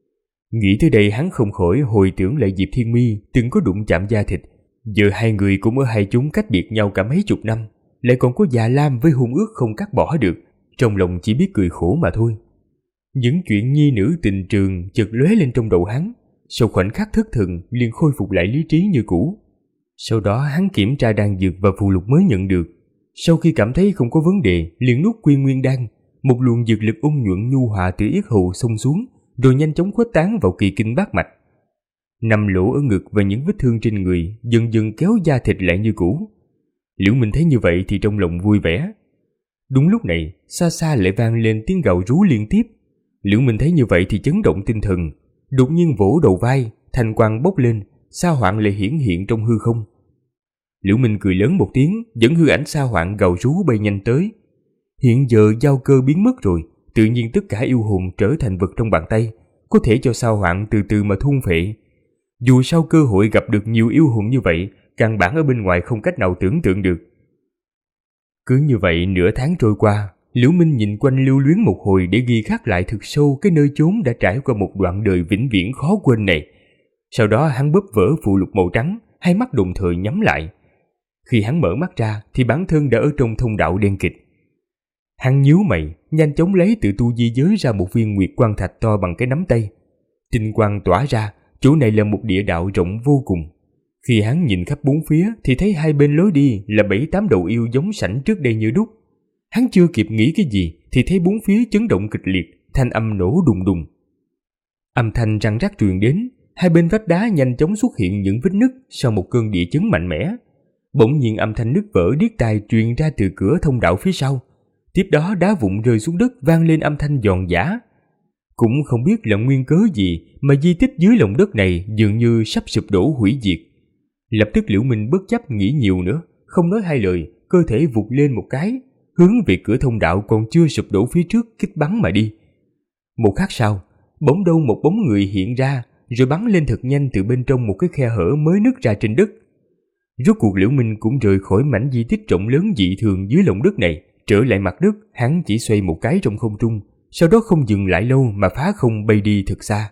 B: Nghĩ tới đây hắn không khỏi hồi tưởng lại Diệp Thiên Mi từng có đụng chạm da thịt. Giờ hai người cũng ở hai chốn cách biệt nhau cả mấy chục năm, lại còn có Già Lam với hôn ước không cắt bỏ được, trong lòng chỉ biết cười khổ mà thôi. Những chuyện nhi nữ tình trường chợt lóe lên trong đầu hắn, sau khoảnh khắc thất thần liền khôi phục lại lý trí như cũ. Sau đó hắn kiểm tra đan dược và phù lục mới nhận được, sau khi cảm thấy không có vấn đề liền nuốt Quy Nguyên Đan, một luồng dược lực ôn nhuận nhu hòa từ yết hầu xông xuống, rồi nhanh chóng khuếch tán vào kỳ kinh bát mạch. 5 lỗ ở ngực và những vết thương trên người dần dần kéo da thịt lại như cũ. Liễu Minh thấy như vậy thì trong lòng vui vẻ. Đúng lúc này, xa xa lại vang lên tiếng gào rú liên tiếp. Liễu Minh thấy như vậy thì chấn động tinh thần, đột nhiên vỗ đầu vai, thanh quang bốc lên, Sa Hoạn lại hiển hiện trong hư không. Liễu Minh cười lớn một tiếng, dẫn hư ảnh Sa Hoạn gào rú bay nhanh tới. Hiện giờ giao cơ biến mất rồi, tự nhiên tất cả yêu hồn trở thành vật trong bàn tay, có thể cho Sa Hoạn từ từ mà thôn phệ. Dù sao cơ hội gặp được nhiều yêu hồn như vậy, căn bản ở bên ngoài không cách nào tưởng tượng được. Cứ như vậy nửa tháng trôi qua, Liễu Minh nhìn quanh lưu luyến một hồi để ghi khắc lại thực sâu cái nơi chốn đã trải qua một đoạn đời vĩnh viễn khó quên này. Sau đó hắn bóp vỡ phù lục màu trắng, hai mắt đồng thời nhắm lại. Khi hắn mở mắt ra thì bản thân đã ở trong thông đạo đen kịt. Hắn nhíu mày, nhanh chóng lấy từ tu di giới ra một viên nguyệt quang thạch to bằng cái nắm tay. Tinh quang tỏa ra, chỗ này là một địa đạo rộng vô cùng. Khi hắn nhìn khắp bốn phía thì thấy hai bên lối đi là 7-8 đầu yêu giống sảnh trước đây như đúc. Hắn chưa kịp nghĩ cái gì thì thấy bốn phía chấn động kịch liệt, thanh âm nổ đùng đùng. Âm thanh răng rắc truyền đến, hai bên vách đá nhanh chóng xuất hiện những vết nứt sau một cơn địa chấn mạnh mẽ. Bỗng nhiên âm thanh nứt vỡ điếc tai truyền ra từ cửa thông đạo phía sau. Tiếp đó đá vụn rơi xuống đất vang lên âm thanh giòn giã. Cũng không biết là nguyên cớ gì mà di tích dưới lòng đất này dường như sắp sụp đổ hủy diệt. Lập tức Liễu Minh bất chấp nghĩ nhiều nữa, không nói hai lời, cơ thể vụt lên một cái, hướng về cửa thông đạo còn chưa sụp đổ phía trước kích bắn mà đi. Một khắc sau, bỗng đâu một bóng người hiện ra, rồi bắn lên thật nhanh từ bên trong một cái khe hở mới nứt ra trên đất. Rốt cuộc Liễu Minh cũng rời khỏi mảnh di tích rộng lớn dị thường dưới lòng đất này, trở lại mặt đất. Hắn chỉ xoay một cái trong không trung, sau đó không dừng lại lâu mà phá không bay đi thật xa.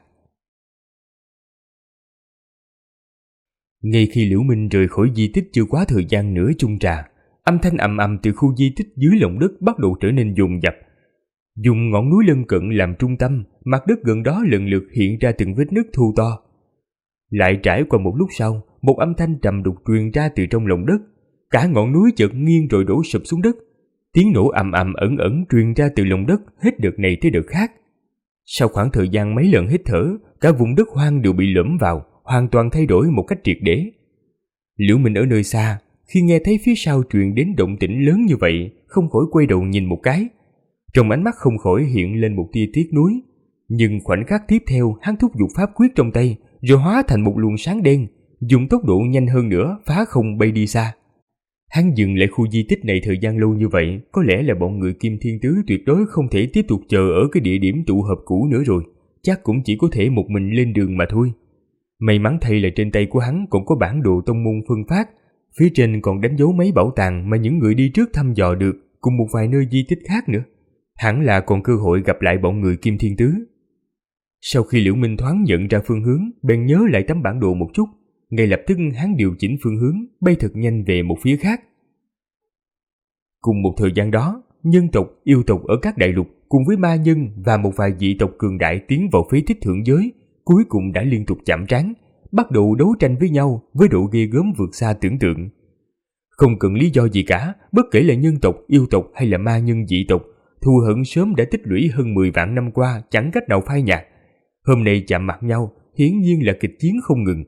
B: Ngay khi Liễu Minh rời khỏi di tích chưa quá thời gian nửa chung trà, âm thanh ầm ầm từ khu di tích dưới lòng đất bắt đầu trở nên dồn dập. Dùng ngọn núi lân cận làm trung tâm, mặt đất gần đó lần lượt hiện ra từng vết nứt thô to. Lại trải qua một lúc sau, một âm thanh trầm đục truyền ra từ trong lòng đất. Cả ngọn núi chợt nghiêng rồi đổ sụp xuống đất. Tiếng nổ ầm ầm ẩn ẩn truyền ra từ lòng đất hết đợt này tới đợt khác. Sau khoảng thời gian mấy lần hít thở, cả vùng đất hoang đều bị lõm vào, hoàn toàn thay đổi một cách triệt để. Liễu Minh ở nơi xa, khi nghe thấy phía sau truyền đến động tĩnh lớn như vậy, không khỏi quay đầu nhìn một cái. Trong ánh mắt không khỏi hiện lên một tia tiếc nuối. Nhưng khoảnh khắc tiếp theo, hắn thúc giục pháp quyết trong tay, rồi hóa thành một luồng sáng đen, dùng tốc độ nhanh hơn nữa phá không bay đi xa. Hắn dừng lại khu di tích này thời gian lâu như vậy, có lẽ là bọn người Kim Thiên Tứ tuyệt đối không thể tiếp tục chờ ở cái địa điểm tụ họp cũ nữa rồi, chắc cũng chỉ có thể một mình lên đường mà thôi. May mắn thay là trên tay của hắn cũng có bản đồ tông môn phân phát, phía trên còn đánh dấu mấy bảo tàng mà những người đi trước thăm dò được, cùng một vài nơi di tích khác nữa. Hẳn là còn cơ hội gặp lại bọn người Kim Thiên Tứ. Sau khi Liễu Minh thoáng nhận ra phương hướng, bèn nhớ lại tấm bản đồ một chút, ngay lập tức hắn điều chỉnh phương hướng, bay thật nhanh về một phía khác. Cùng một thời gian đó, nhân tộc, yêu tộc ở các đại lục cùng với ma nhân và một vài dị tộc cường đại tiến vào phế tích thượng giới, cuối cùng đã liên tục chạm trán, bắt đầu đấu tranh với nhau với độ ghê gớm vượt xa tưởng tượng. Không cần lý do gì cả, bất kể là nhân tộc, yêu tộc hay là ma nhân dị tộc, thù hận sớm đã tích lũy hơn 10 vạn năm qua chẳng cách nào phai nhạt. Hôm nay chạm mặt nhau, hiển nhiên là kịch chiến không ngừng.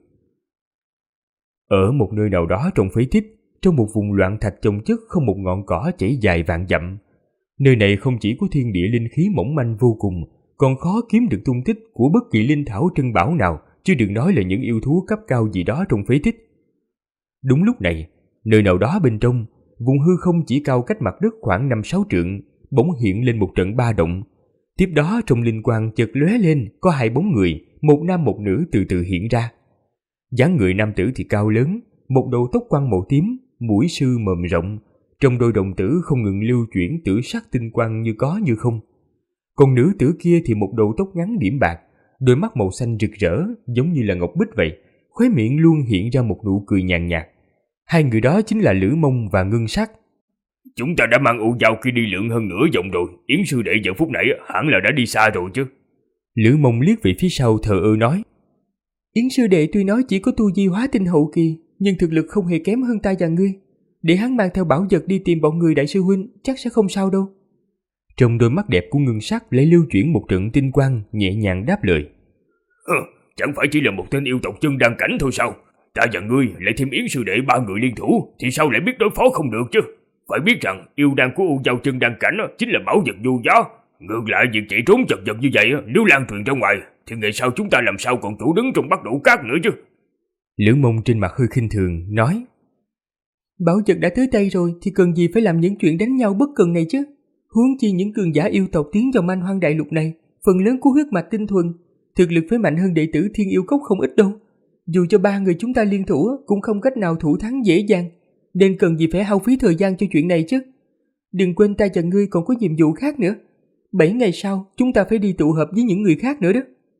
B: Ở một nơi nào đó trong phế tích, trong một vùng loạn thạch chồng chất không một ngọn cỏ chảy dài vạn dặm. Nơi này không chỉ có thiên địa linh khí mỏng manh vô cùng, còn khó kiếm được tung tích của bất kỳ linh thảo trân bảo nào, chứ đừng nói là những yêu thú cấp cao gì đó trong phế tích. Đúng lúc này, nơi nào đó bên trong, vùng hư không chỉ cao cách mặt đất khoảng 5-6 trượng, bỗng hiện lên một trận ba động. Tiếp đó trong linh quang chợt lóe lên, có hai bóng người, một nam một nữ từ từ hiện ra. Dáng người nam tử thì cao lớn, một đầu tóc quăn màu tím, mũi sư mồm rộng, trong đôi đồng tử không ngừng lưu chuyển tử sắc tinh quang như có như không. Còn nữ tử kia thì một đầu tóc ngắn điểm bạc, đôi mắt màu xanh rực rỡ giống như là ngọc bích vậy, khóe miệng luôn hiện ra một nụ cười nhàn nhạt. Hai người đó chính là Lữ Mông và Ngân Sắc.
D: Chúng ta đã mang ụ dao kia đi lượn hơn nửa vòng rồi, Yến sư đệ giờ phút nãy hẳn là đã đi xa rồi chứ.
B: Lữ Mông liếc về phía sau thờ ơ nói.
C: Yến sư đệ tuy nói chỉ có tu vi hóa tinh hậu kỳ, nhưng thực lực không hề kém hơn ta và ngươi. Để hắn mang theo bảo vật đi tìm bọn người đại sư huynh, chắc sẽ không sao đâu.
B: Trong đôi mắt đẹp của Ngân Sắc lại lưu chuyển một trận tinh quang, nhẹ nhàng đáp lời.
D: Chẳng phải chỉ là một tên yêu tộc chân đan cảnh thôi sao? Ta và ngươi lại thêm Yến sư đệ ba người liên thủ, thì sao lại biết đối phó không được chứ? Phải biết rằng yêu đan của U Giao chân đan cảnh chính là bảo vật vô giá. Ngược lại việc chạy trốn chật vật như vậy, nếu lan truyền ra ngoài thì ngày sau chúng ta làm sao còn chỗ đứng trong bắt đổ cát nữa chứ.
B: Lữ Mông trên mặt hơi khinh thường nói.
C: Bảo vật đã tới tay rồi thì cần gì phải làm những chuyện đánh nhau bất cần này chứ. Huống chi những cường giả yêu tộc tiến vào Man Hoang đại lục này, phần lớn của huyết mạch tinh thuần, thực lực phải mạnh hơn đệ tử Thiên Yêu Cốc không ít đâu. Dù cho ba người chúng ta liên thủ cũng không cách nào thủ thắng dễ dàng, nên cần gì phải hao phí thời gian cho chuyện này chứ. Đừng quên ta và ngươi còn có nhiệm vụ khác nữa. 7 ngày sau chúng ta phải đi tụ họp với những người khác nữa đó.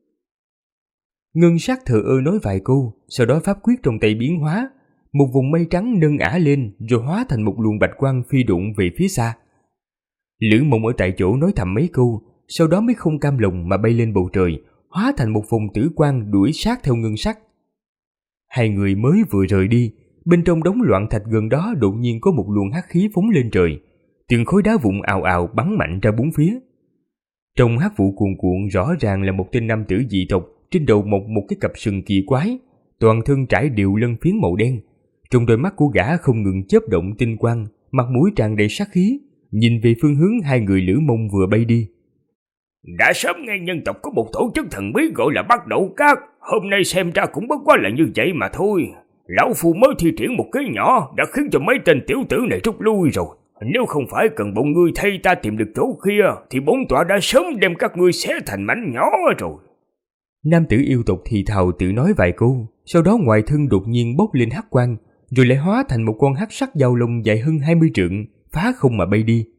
B: Ngân Sắc thờ ơ nói vài câu, sau đó pháp quyết trong tay biến hóa, một vùng mây trắng nâng ả lên rồi hóa thành một luồng bạch quang phi độn về phía xa. Lữ Mông ở tại chỗ nói thầm mấy câu, sau đó mới không cam lòng mà bay lên bầu trời, hóa thành một vùng tử quang đuổi sát theo Ngân Sắc. Hai người mới vừa rời đi, bên trong đống loạn thạch gần đó đột nhiên có một luồng hắc khí phóng lên trời, từng khối đá vụn ào ào bắn mạnh ra bốn phía. Trong hắc vụ cuồn cuộn rõ ràng là một tên nam tử dị tộc, trên đầu mọc một cái cặp sừng kỳ quái, toàn thân trải đều lân phiến màu đen. Trong đôi mắt của gã không ngừng chớp động tinh quang, mặt mũi tràn đầy sát khí, nhìn về phương hướng hai người Lữ Mông vừa bay đi.
D: Đã sớm nghe nhân tộc có một tổ chức thần bí gọi là bắt đổ cát, hôm nay xem ra cũng bất quá là như vậy mà thôi. Lão Phu mới thi triển một cái nhỏ đã khiến cho mấy tên tiểu tử này rút lui rồi. Nếu không phải cần bọn ngươi thay ta tìm được chỗ kia, thì bổn tọa đã sớm đem các ngươi xé thành mảnh nhỏ rồi.
B: Nam tử yêu tộc thì thào tự nói vài câu, sau đó ngoài thân đột nhiên bốc lên hắc quang, rồi lại hóa thành một con hắc sắc dao lông dài hơn 20 trượng, phá không mà bay đi.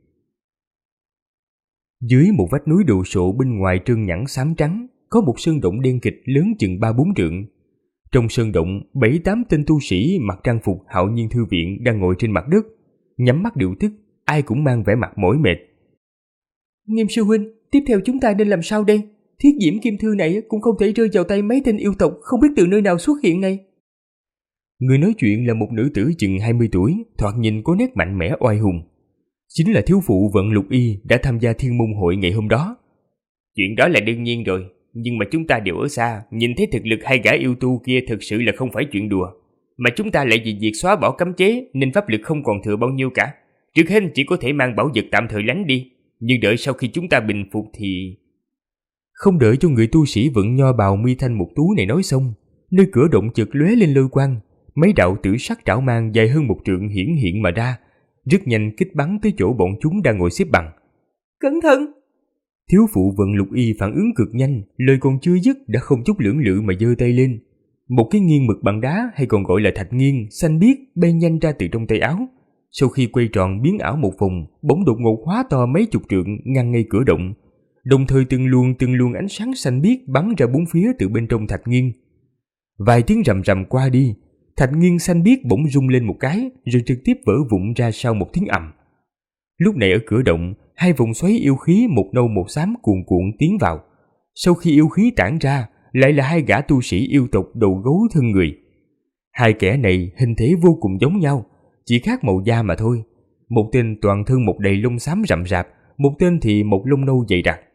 B: Dưới một vách núi đồ sộ bên ngoài trơn nhẵn xám trắng, có một sơn động đen kịch lớn chừng 3-4 trượng. Trong sơn động, 7-8 tên tu sĩ mặc trang phục Hạo Nhiên Thư Viện đang ngồi trên mặt đất, nhắm mắt điều tức, ai cũng mang vẻ mặt mỏi mệt.
C: Nghiêm sư huynh, tiếp theo chúng ta nên làm sao đây? Thiết diễm kim thư này cũng không thể rơi vào tay mấy tên yêu tộc không biết từ nơi nào xuất hiện này.
B: Người nói chuyện là một nữ tử chừng 20 tuổi, thoạt nhìn có nét mạnh mẽ oai hùng. Chính là thiếu phụ Vận Lục Y đã tham gia Thiên Môn hội ngày hôm đó.
A: Chuyện đó là đương nhiên rồi, nhưng mà chúng ta đều ở xa, nhìn thấy thực lực hai gã yêu tu kia thực sự là không phải chuyện đùa. Mà chúng ta lại vì việc xóa bỏ cấm chế nên pháp lực không còn thừa bao nhiêu cả. Trước hết chỉ có thể mang bảo vật tạm thời lánh đi, nhưng đợi sau khi chúng ta bình phục thì...
B: Không đợi cho người tu sĩ Vận Nho bào mi thanh mục tú này nói xong, nơi cửa động chợt lóe lên lôi quang, mấy đạo tử sắc trảo mang dài hơn 1 trượng hiển hiện mà ra, rất nhanh kích bắn tới chỗ bọn chúng đang ngồi xếp bằng.
C: Cẩn thận!
B: Thiếu phụ Vận Lục Y phản ứng cực nhanh, lời còn chưa dứt đã không chút lưỡng lự mà giơ tay lên. Một cái nghiêng mực bằng đá hay còn gọi là thạch nghiêng xanh biếc bay nhanh ra từ trong tay áo. Sau khi quay tròn biến ảo một vòng, bỗng đột ngột hóa to mấy chục trượng ngăn ngay cửa động. Đồng thời từng luồng ánh sáng xanh biếc bắn ra bốn phía từ bên trong thạch nghiêng. Vài tiếng rầm rầm qua đi, thạch nghiêng xanh biếc bỗng rung lên một cái rồi trực tiếp vỡ vụn ra sau một tiếng ầm. Lúc này ở cửa động, hai vòng xoáy yêu khí một nâu một xám cuồn cuộn tiến vào. Sau khi yêu khí tản ra, lại là hai gã tu sĩ yêu tộc đầu gấu thân người. Hai kẻ này hình thể vô cùng giống nhau, chỉ khác màu da mà thôi. Một tên toàn thân một đầy lông xám rậm rạp, một tên thì một lông nâu dày đặc.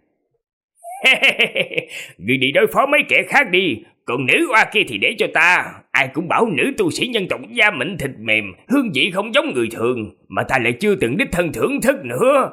D: Người đi đối phó mấy kẻ khác đi, còn nữ oa kia thì để cho ta. Ai cũng bảo nữ tu sĩ nhân tộc da mịn thịt mềm, hương vị không giống người thường, mà ta lại chưa từng đích thân thưởng thức nữa.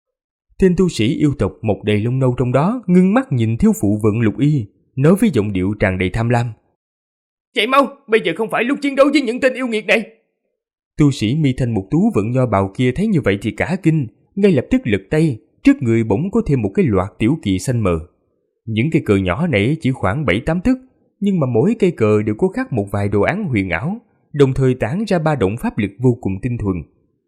B: Tên tu sĩ yêu tộc một đầy lông nâu trong đó ngưng mắt nhìn thiếu phụ Vận Lục Y, nói với giọng điệu tràn đầy tham lam.
C: Chạy mau, bây giờ không phải lúc chiến đấu với những tên yêu nghiệt này.
B: Tu sĩ mi thanh mục tú Vận Nho bào kia thấy như vậy thì cả kinh, ngay lập tức lật tay, trước người bỗng có thêm một cái loạt tiểu kỳ xanh mờ. Những cây cờ nhỏ này chỉ khoảng 7-8 tấc, nhưng mà mỗi cây cờ đều có khắc một vài đồ án huyền ảo, đồng thời tản ra ba động pháp lực vô cùng tinh thuần.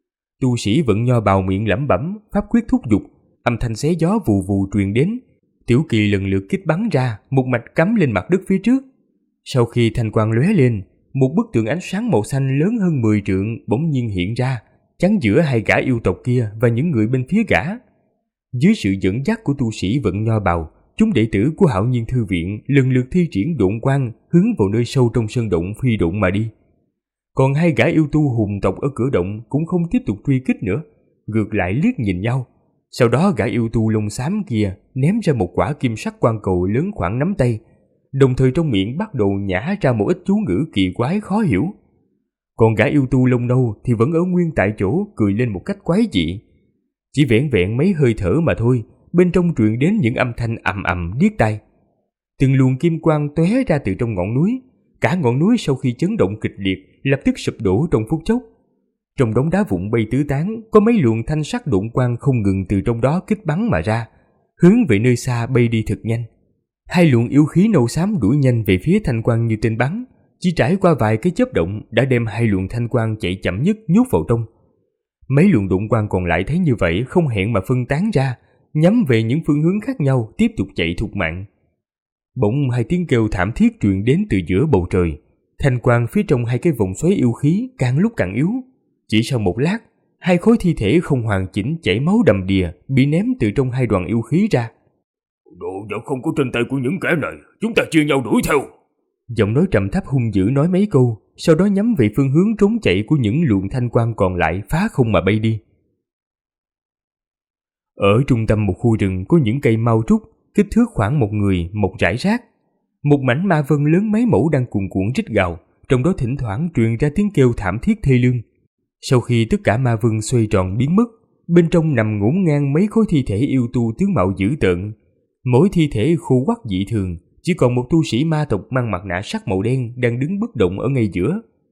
B: Tu sĩ Vận Nho bào miệng lẩm bẩm, pháp quyết thúc giục, âm thanh xé gió vù vù truyền đến. Tiểu kỳ lần lượt kích bắn ra, một mạch cắm lên mặt đất phía trước. Sau khi thanh quang lóe lên, một bức tượng ánh sáng màu xanh lớn hơn 10 trượng bỗng nhiên hiện ra, chắn giữa hai gã yêu tộc kia và những người bên phía gã. Dưới sự dẫn dắt của tu sĩ Vận Nho bào, chúng đệ tử của Hạo Nhiên Thư Viện lần lượt thi triển độn quang hướng vào nơi sâu trong sơn động phi độn mà đi. Còn hai gã yêu tu hùng tộc ở cửa động cũng không tiếp tục truy kích nữa, ngược lại liếc nhìn nhau. Sau đó gã yêu tu lông xám kia ném ra một quả kim sắc quang cầu lớn khoảng nắm tay, đồng thời trong miệng bắt đầu nhả ra một ít chú ngữ kỳ quái khó hiểu. Còn gã yêu tu lông nâu thì vẫn ở nguyên tại chỗ cười lên một cách quái dị. Chỉ vẻn vẹn mấy hơi thở mà thôi, bên trong truyền đến những âm thanh ầm ầm điếc tai. Từng luồng kim quang tóe ra từ trong ngọn núi, cả ngọn núi sau khi chấn động kịch liệt lập tức sụp đổ trong phút chốc. Trong đống đá vụn bay tứ tán, có mấy luồng thanh sắc độn quang không ngừng từ trong đó kích bắn mà ra, hướng về nơi xa bay đi thật nhanh. Hai luồng yêu khí nâu xám đuổi nhanh về phía thanh quang như tên bắn, chỉ trải qua vài cái chớp động đã đem hai luồng thanh quang chạy chậm nhất nhốt vào trong. Mấy luồng độn quang còn lại thấy như vậy không hẹn mà phân tán ra, nhắm về những phương hướng khác nhau tiếp tục chạy thục mạng. Bỗng hai tiếng kêu thảm thiết truyền đến từ giữa bầu trời. Thanh quang phía trong hai cái vòng xoáy yêu khí càng lúc càng yếu. Chỉ sau một lát, hai khối thi thể không hoàn chỉnh chảy máu đầm đìa bị ném từ trong hai đoàn yêu khí ra.
D: Đồ vật không có trên tay của những kẻ này, chúng ta chia nhau đuổi theo.
B: Giọng nói trầm thấp hung dữ nói mấy câu, sau đó nhắm về phương hướng trốn chạy của những luồng thanh quang còn lại phá không mà bay đi. Ở trung tâm một khu rừng có những cây mau trúc, kích thước khoảng một người, một rải rác. Một mảnh ma vân lớn mấy mẫu đang cuồn cuộn rít gào, trong đó thỉnh thoảng truyền ra tiếng kêu thảm thiết thê lương. Sau khi tất cả ma vân xoay tròn biến mất, bên trong nằm ngổn ngang mấy khối thi thể yêu tu tướng mạo dữ tợn. Mỗi thi thể khô quắt dị thường, chỉ còn một tu sĩ ma tộc mang mặt nạ sắt màu đen đang đứng bất động ở ngay giữa,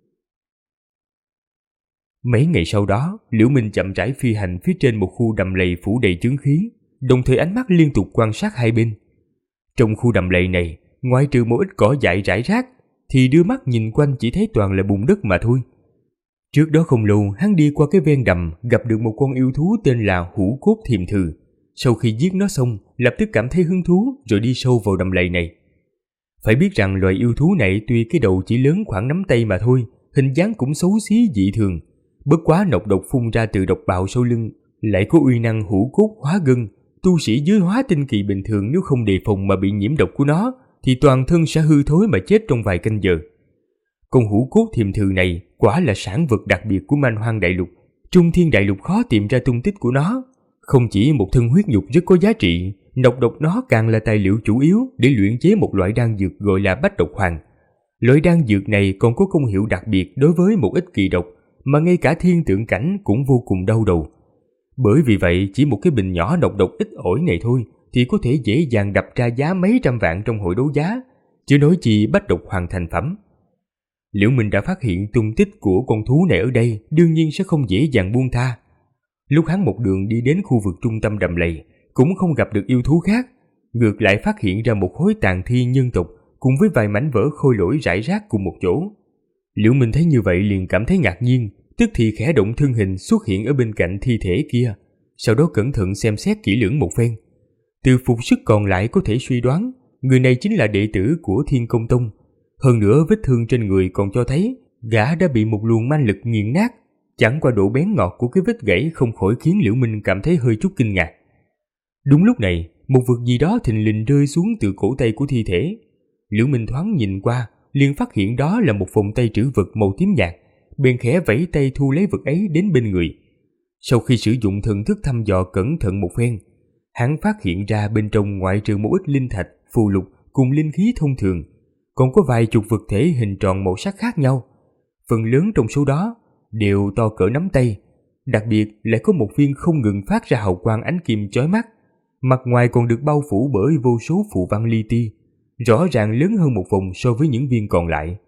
B: Mấy ngày sau đó, Liễu Minh chậm rãi phi hành phía trên một khu đầm lầy phủ đầy chướng khí, đồng thời ánh mắt liên tục quan sát hai bên. Trong khu đầm lầy này, ngoại trừ một ít cỏ dại rải rác, thì đưa mắt nhìn quanh chỉ thấy toàn là bùn đất mà thôi. Trước đó không lâu, hắn đi qua cái ven đầm, gặp được một con yêu thú tên là Hủ Cốt Thiềm Thừ. Sau khi giết nó xong, lập tức cảm thấy hứng thú rồi đi sâu vào đầm lầy này. Phải biết rằng loài yêu thú này tuy cái đầu chỉ lớn khoảng nắm tay mà thôi, hình dáng cũng xấu xí dị thường. Bất quá nọc độc phun ra từ độc bào sau lưng lại có uy năng hủ cốt hóa gân. Tu sĩ dưới hóa tinh kỳ bình thường nếu không đề phòng mà bị nhiễm độc của nó thì toàn thân sẽ hư thối mà chết trong vài canh giờ. Con Hủ Cốt Thiềm Thừ này quả là sản vật đặc biệt của Man Hoang Đại Lục. Trung Thiên Đại Lục khó tìm ra tung tích của nó. Không chỉ một thân huyết nhục rất có giá trị, nọc độc nó càng là tài liệu chủ yếu để luyện chế một loại đan dược gọi là Bách Độc Hoàng. Loại đan dược này còn có công hiệu đặc biệt đối với một ít kỳ độc mà ngay cả thiên tượng cảnh cũng vô cùng đau đầu. Bởi vì vậy, chỉ một cái bình nhỏ nọc độc ít ỏi này thôi thì có thể dễ dàng đập ra giá mấy trăm vạn trong hội đấu giá, chứ nói chi Bách Độc Hoàng thành phẩm. Liễu Minh đã phát hiện tung tích của con thú này ở đây, đương nhiên sẽ không dễ dàng buông tha. Lúc hắn một đường đi đến khu vực trung tâm đầm lầy, cũng không gặp được yêu thú khác, ngược lại phát hiện ra một khối tàn thi nhân tộc cùng với vài mảnh vỡ khôi lỗi rải rác cùng một chỗ. Liễu Minh thấy như vậy liền cảm thấy ngạc nhiên, tức thì khẽ động thân hình xuất hiện ở bên cạnh thi thể kia, sau đó cẩn thận xem xét kỹ lưỡng một phen. Từ phục sức còn lại có thể suy đoán, người này chính là đệ tử của Thiên Công Tông. Hơn nữa vết thương trên người còn cho thấy gã đã bị một luồng manh lực nghiền nát. Chẳng qua độ bén ngọt của cái vết gãy không khỏi khiến Liễu Minh cảm thấy hơi chút kinh ngạc. Đúng lúc này, một vật gì đó thình lình rơi xuống từ cổ tay của thi thể. Liễu Minh thoáng nhìn qua, liền phát hiện đó là một vòng tay trữ vật màu tím nhạt, bèn khẽ vẫy tay thu lấy vật ấy đến bên người. Sau khi sử dụng thần thức thăm dò cẩn thận một phen, hắn phát hiện ra bên trong ngoại trừ một ít linh thạch, phù lục cùng linh khí thông thường, còn có vài chục vật thể hình tròn màu sắc khác nhau. Phần lớn trong số đó đều to cỡ nắm tay, đặc biệt lại có một viên không ngừng phát ra hào quang ánh kim chói mắt, mặt ngoài còn được bao phủ bởi vô số phù văn li ti, rõ ràng lớn hơn một vòng so với những viên còn lại.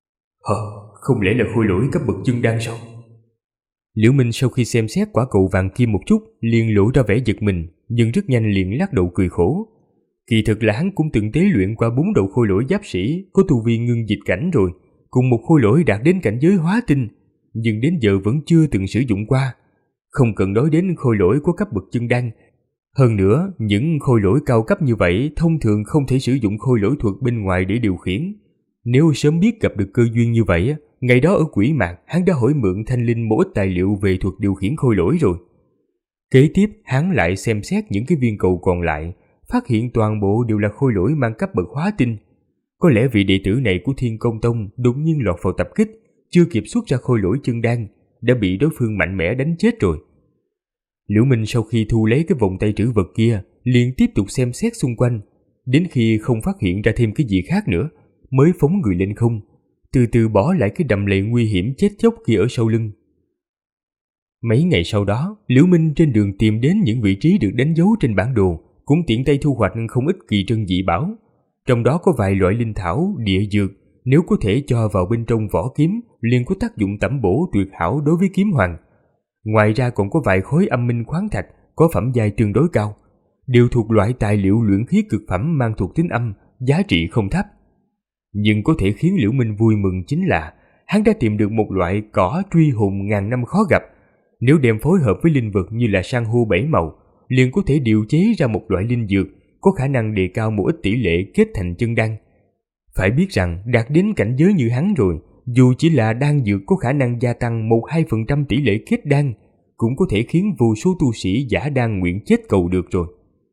B: Không lẽ là khôi lỗi cấp bậc chân đan sao? Liễu Minh sau khi xem xét quả cầu vàng kim một chút liền lộ ra vẻ giật mình, nhưng rất nhanh liền lắc đầu cười khổ. Kỳ thực là hắn cũng từng tế luyện qua 4 đầu khôi lỗi giáp sĩ có tu vi ngưng dịch cảnh rồi, cùng một khôi lỗi đạt đến cảnh giới hóa tinh, nhưng đến giờ vẫn chưa từng sử dụng qua. Không cần nói đến khôi lỗi có cấp bậc chân đan. Hơn nữa, những khôi lỗi cao cấp như vậy thông thường không thể sử dụng khôi lỗi thuật bên ngoài để điều khiển. Nếu sớm biết gặp được cơ duyên như vậy, ngày đó ở Quỷ Mạc hắn đã hỏi mượn Thanh Linh một ít tài liệu về thuật điều khiển khôi lỗi rồi. Kế tiếp hắn lại xem xét những cái viên cầu còn lại, phát hiện toàn bộ đều là khôi lỗi mang cấp bậc hóa tinh. Có lẽ vị đệ tử này của Thiên Công Tông đột nhiên lọt vào tập kích, chưa kịp xuất ra khôi lỗi chân đan, đã bị đối phương mạnh mẽ đánh chết rồi. Liễu Minh sau khi thu lấy cái vòng tay trữ vật kia, liền tiếp tục xem xét xung quanh, đến khi không phát hiện ra thêm cái gì khác nữa, mới phóng người lên không, từ từ bỏ lại cái đầm lầy nguy hiểm chết chóc kia ở sau lưng. Mấy ngày sau đó, Liễu Minh trên đường tìm đến những vị trí được đánh dấu trên bản đồ, cũng tiện tay thu hoạch không ít kỳ trân dị bảo. Trong đó có vài loại linh thảo, địa dược, nếu có thể cho vào bên trong vỏ kiếm, liền có tác dụng tẩm bổ tuyệt hảo đối với kiếm hoàng. Ngoài ra còn có vài khối âm minh khoáng thạch có phẩm giai tương đối cao, đều thuộc loại tài liệu luyện khí cực phẩm mang thuộc tính âm, giá trị không thấp. Nhưng có thể khiến Liễu Minh vui mừng chính là hắn đã tìm được một loại cỏ truy hồn ngàn năm khó gặp. Nếu đem phối hợp với linh vật như là san hô 7 màu, liền có thể điều chế ra một loại linh dược có khả năng đề cao một ít tỷ lệ kết thành chân đan. Phải biết rằng đạt đến cảnh giới như hắn rồi, dù chỉ là đan dược có khả năng gia tăng 1-2% tỷ lệ kết đan, cũng có thể khiến vô số tu sĩ giả đan nguyện chết cầu được rồi.